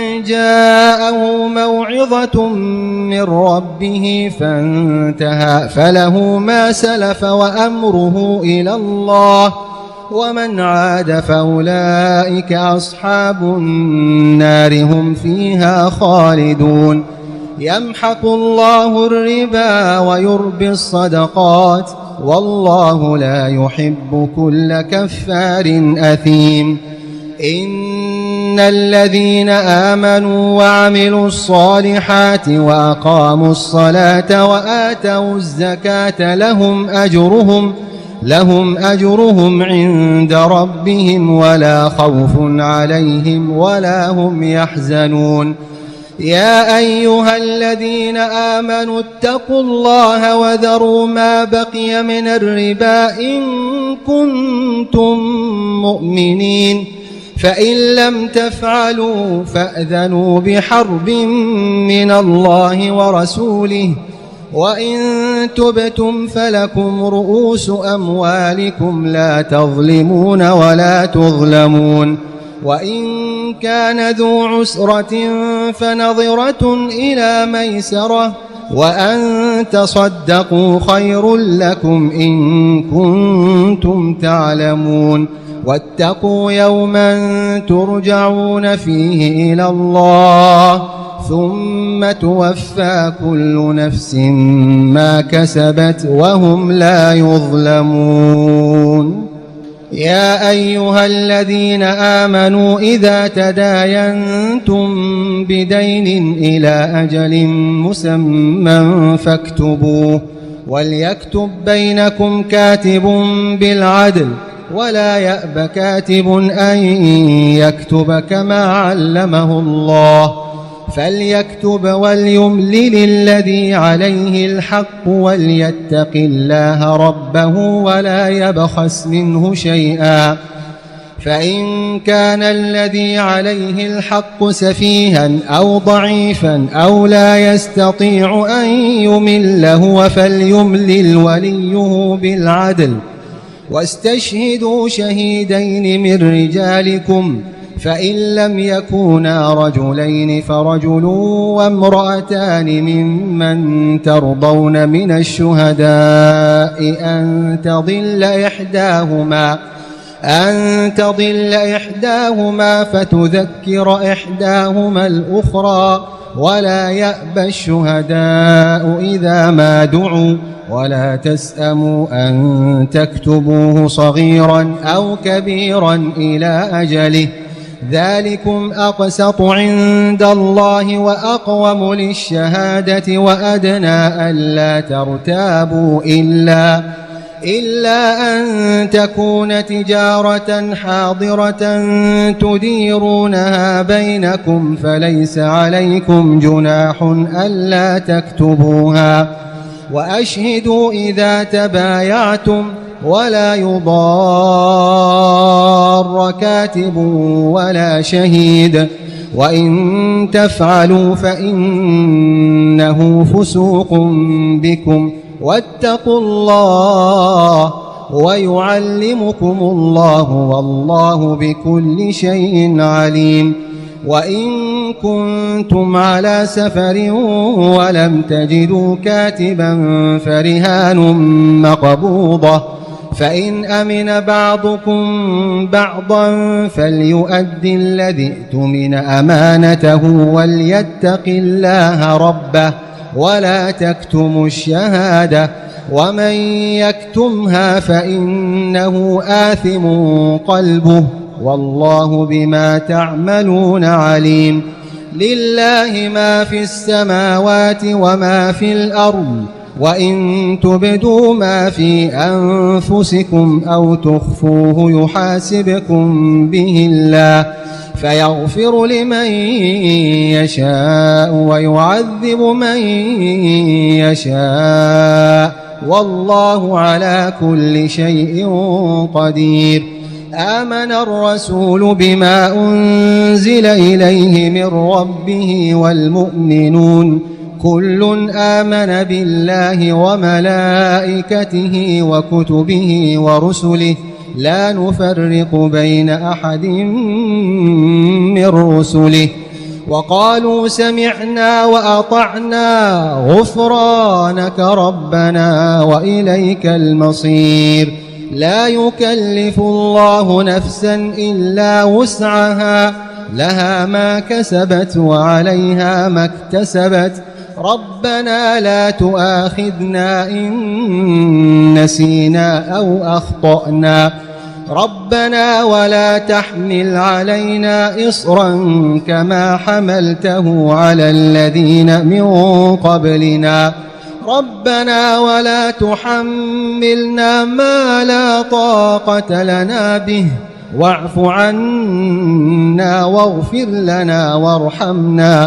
جاءه موعظة من ربه فانتهى فله ما سلف وأمره إلى الله ومن عاد فأولئك أصحاب النار هم فيها خالدون يمحق الله الربا ويربي الصدقات والله لا يحب كل كفار أثيم إن الذين آمنوا وعملوا الصالحات وأقاموا الصلاة وآتوا الزكاة لهم أجرهم لهم أجرهم عند ربهم ولا خوف عليهم ولا هم يحزنون يا أيها الذين آمنوا اتقوا الله وذروا ما بقي من الربا إن كنتم مؤمنين فإن لم تفعلوا فأذنوا بحرب من الله ورسوله وإن تبتم فلكم رؤوس أموالكم لا تظلمون ولا تظلمون وإن كان ذو عسرة فنظرة إلى ميسرة وأن تصدقوا خير لكم إن كنتم تعلمون واتقوا يوما ترجعون فيه إلى الله ثم توفى كل نفس ما كسبت وهم لا يظلمون يا أيها الذين آمنوا إذا تداينتم بدين إلى أجل مسمى فاكتبوه وليكتب بينكم كاتب بالعدل ولا يأب كاتب أن يكتب كما علمه الله فليكتب وليملل الذي عليه الحق وليتق الله ربه ولا يبخس منه شيئا فإن كان الذي عليه الحق سفيها أو ضعيفا أو لا يستطيع أن يمل هو فليملل وليه بالعدل واستشهدوا شهيدين من رجالكم فإن لم يكونا رجلين فرجل وامرأتان ممن ترضون من الشهداء أن تضل إحداهما أن تضل إحداهما فتذكر إحداهما الأخرى ولا يأبى الشهداء إذا ما دعوا ولا تسأموا أن تكتبوه صغيرا أو كبيرا إلى أجله ذلكم أقسط عند الله وأقوم للشهادة وأدنى ألا ترتابوا إلا إلا أن تكون تجارة حاضرة تديرونها بينكم فليس عليكم جناح ألا تكتبوها وأشهدوا إذا تبايعتم ولا يضار كاتب ولا شهيد وإن تفعلوا فإنه فسوق بكم واتقوا الله ويعلمكم الله والله بكل شيء عليم وإن كنتم على سفر ولم تجدوا كاتبا فرهان مقبوضة فإن أمن بعضكم بعضا فليؤدي الذي اؤتمن أمانته وليتق الله ربه ولا تكتموا الشهادة ومن يكتمها فإنه آثم قلبه والله بما تعملون عليم لله ما في السماوات وما في الأرض وإن تبدوا ما في أنفسكم أو تخفوه يحاسبكم به الله فيغفر لمن يشاء ويعذب من يشاء والله على كل شيء قدير آمن الرسول بما أنزل إليه من ربه والمؤمنون كل آمن بالله وملائكته وكتبه ورسله لا نفرق بين أحد من رسله وقالوا سمعنا وأطعنا غفرانك ربنا وإليك المصير لا يكلف الله نفسا إلا وسعها لها ما كسبت وعليها ما اكتسبت ربنا لا تؤاخذنا إن نسينا أو أخطأنا ربنا ولا تحمل علينا إصرا كما حملته على الذين من قبلنا ربنا ولا تحملنا ما لا طاقة لنا به واعف عنا واغفر لنا وارحمنا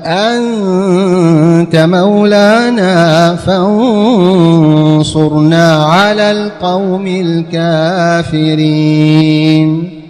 أنت مولانا فانصرنا على القوم الكافرين.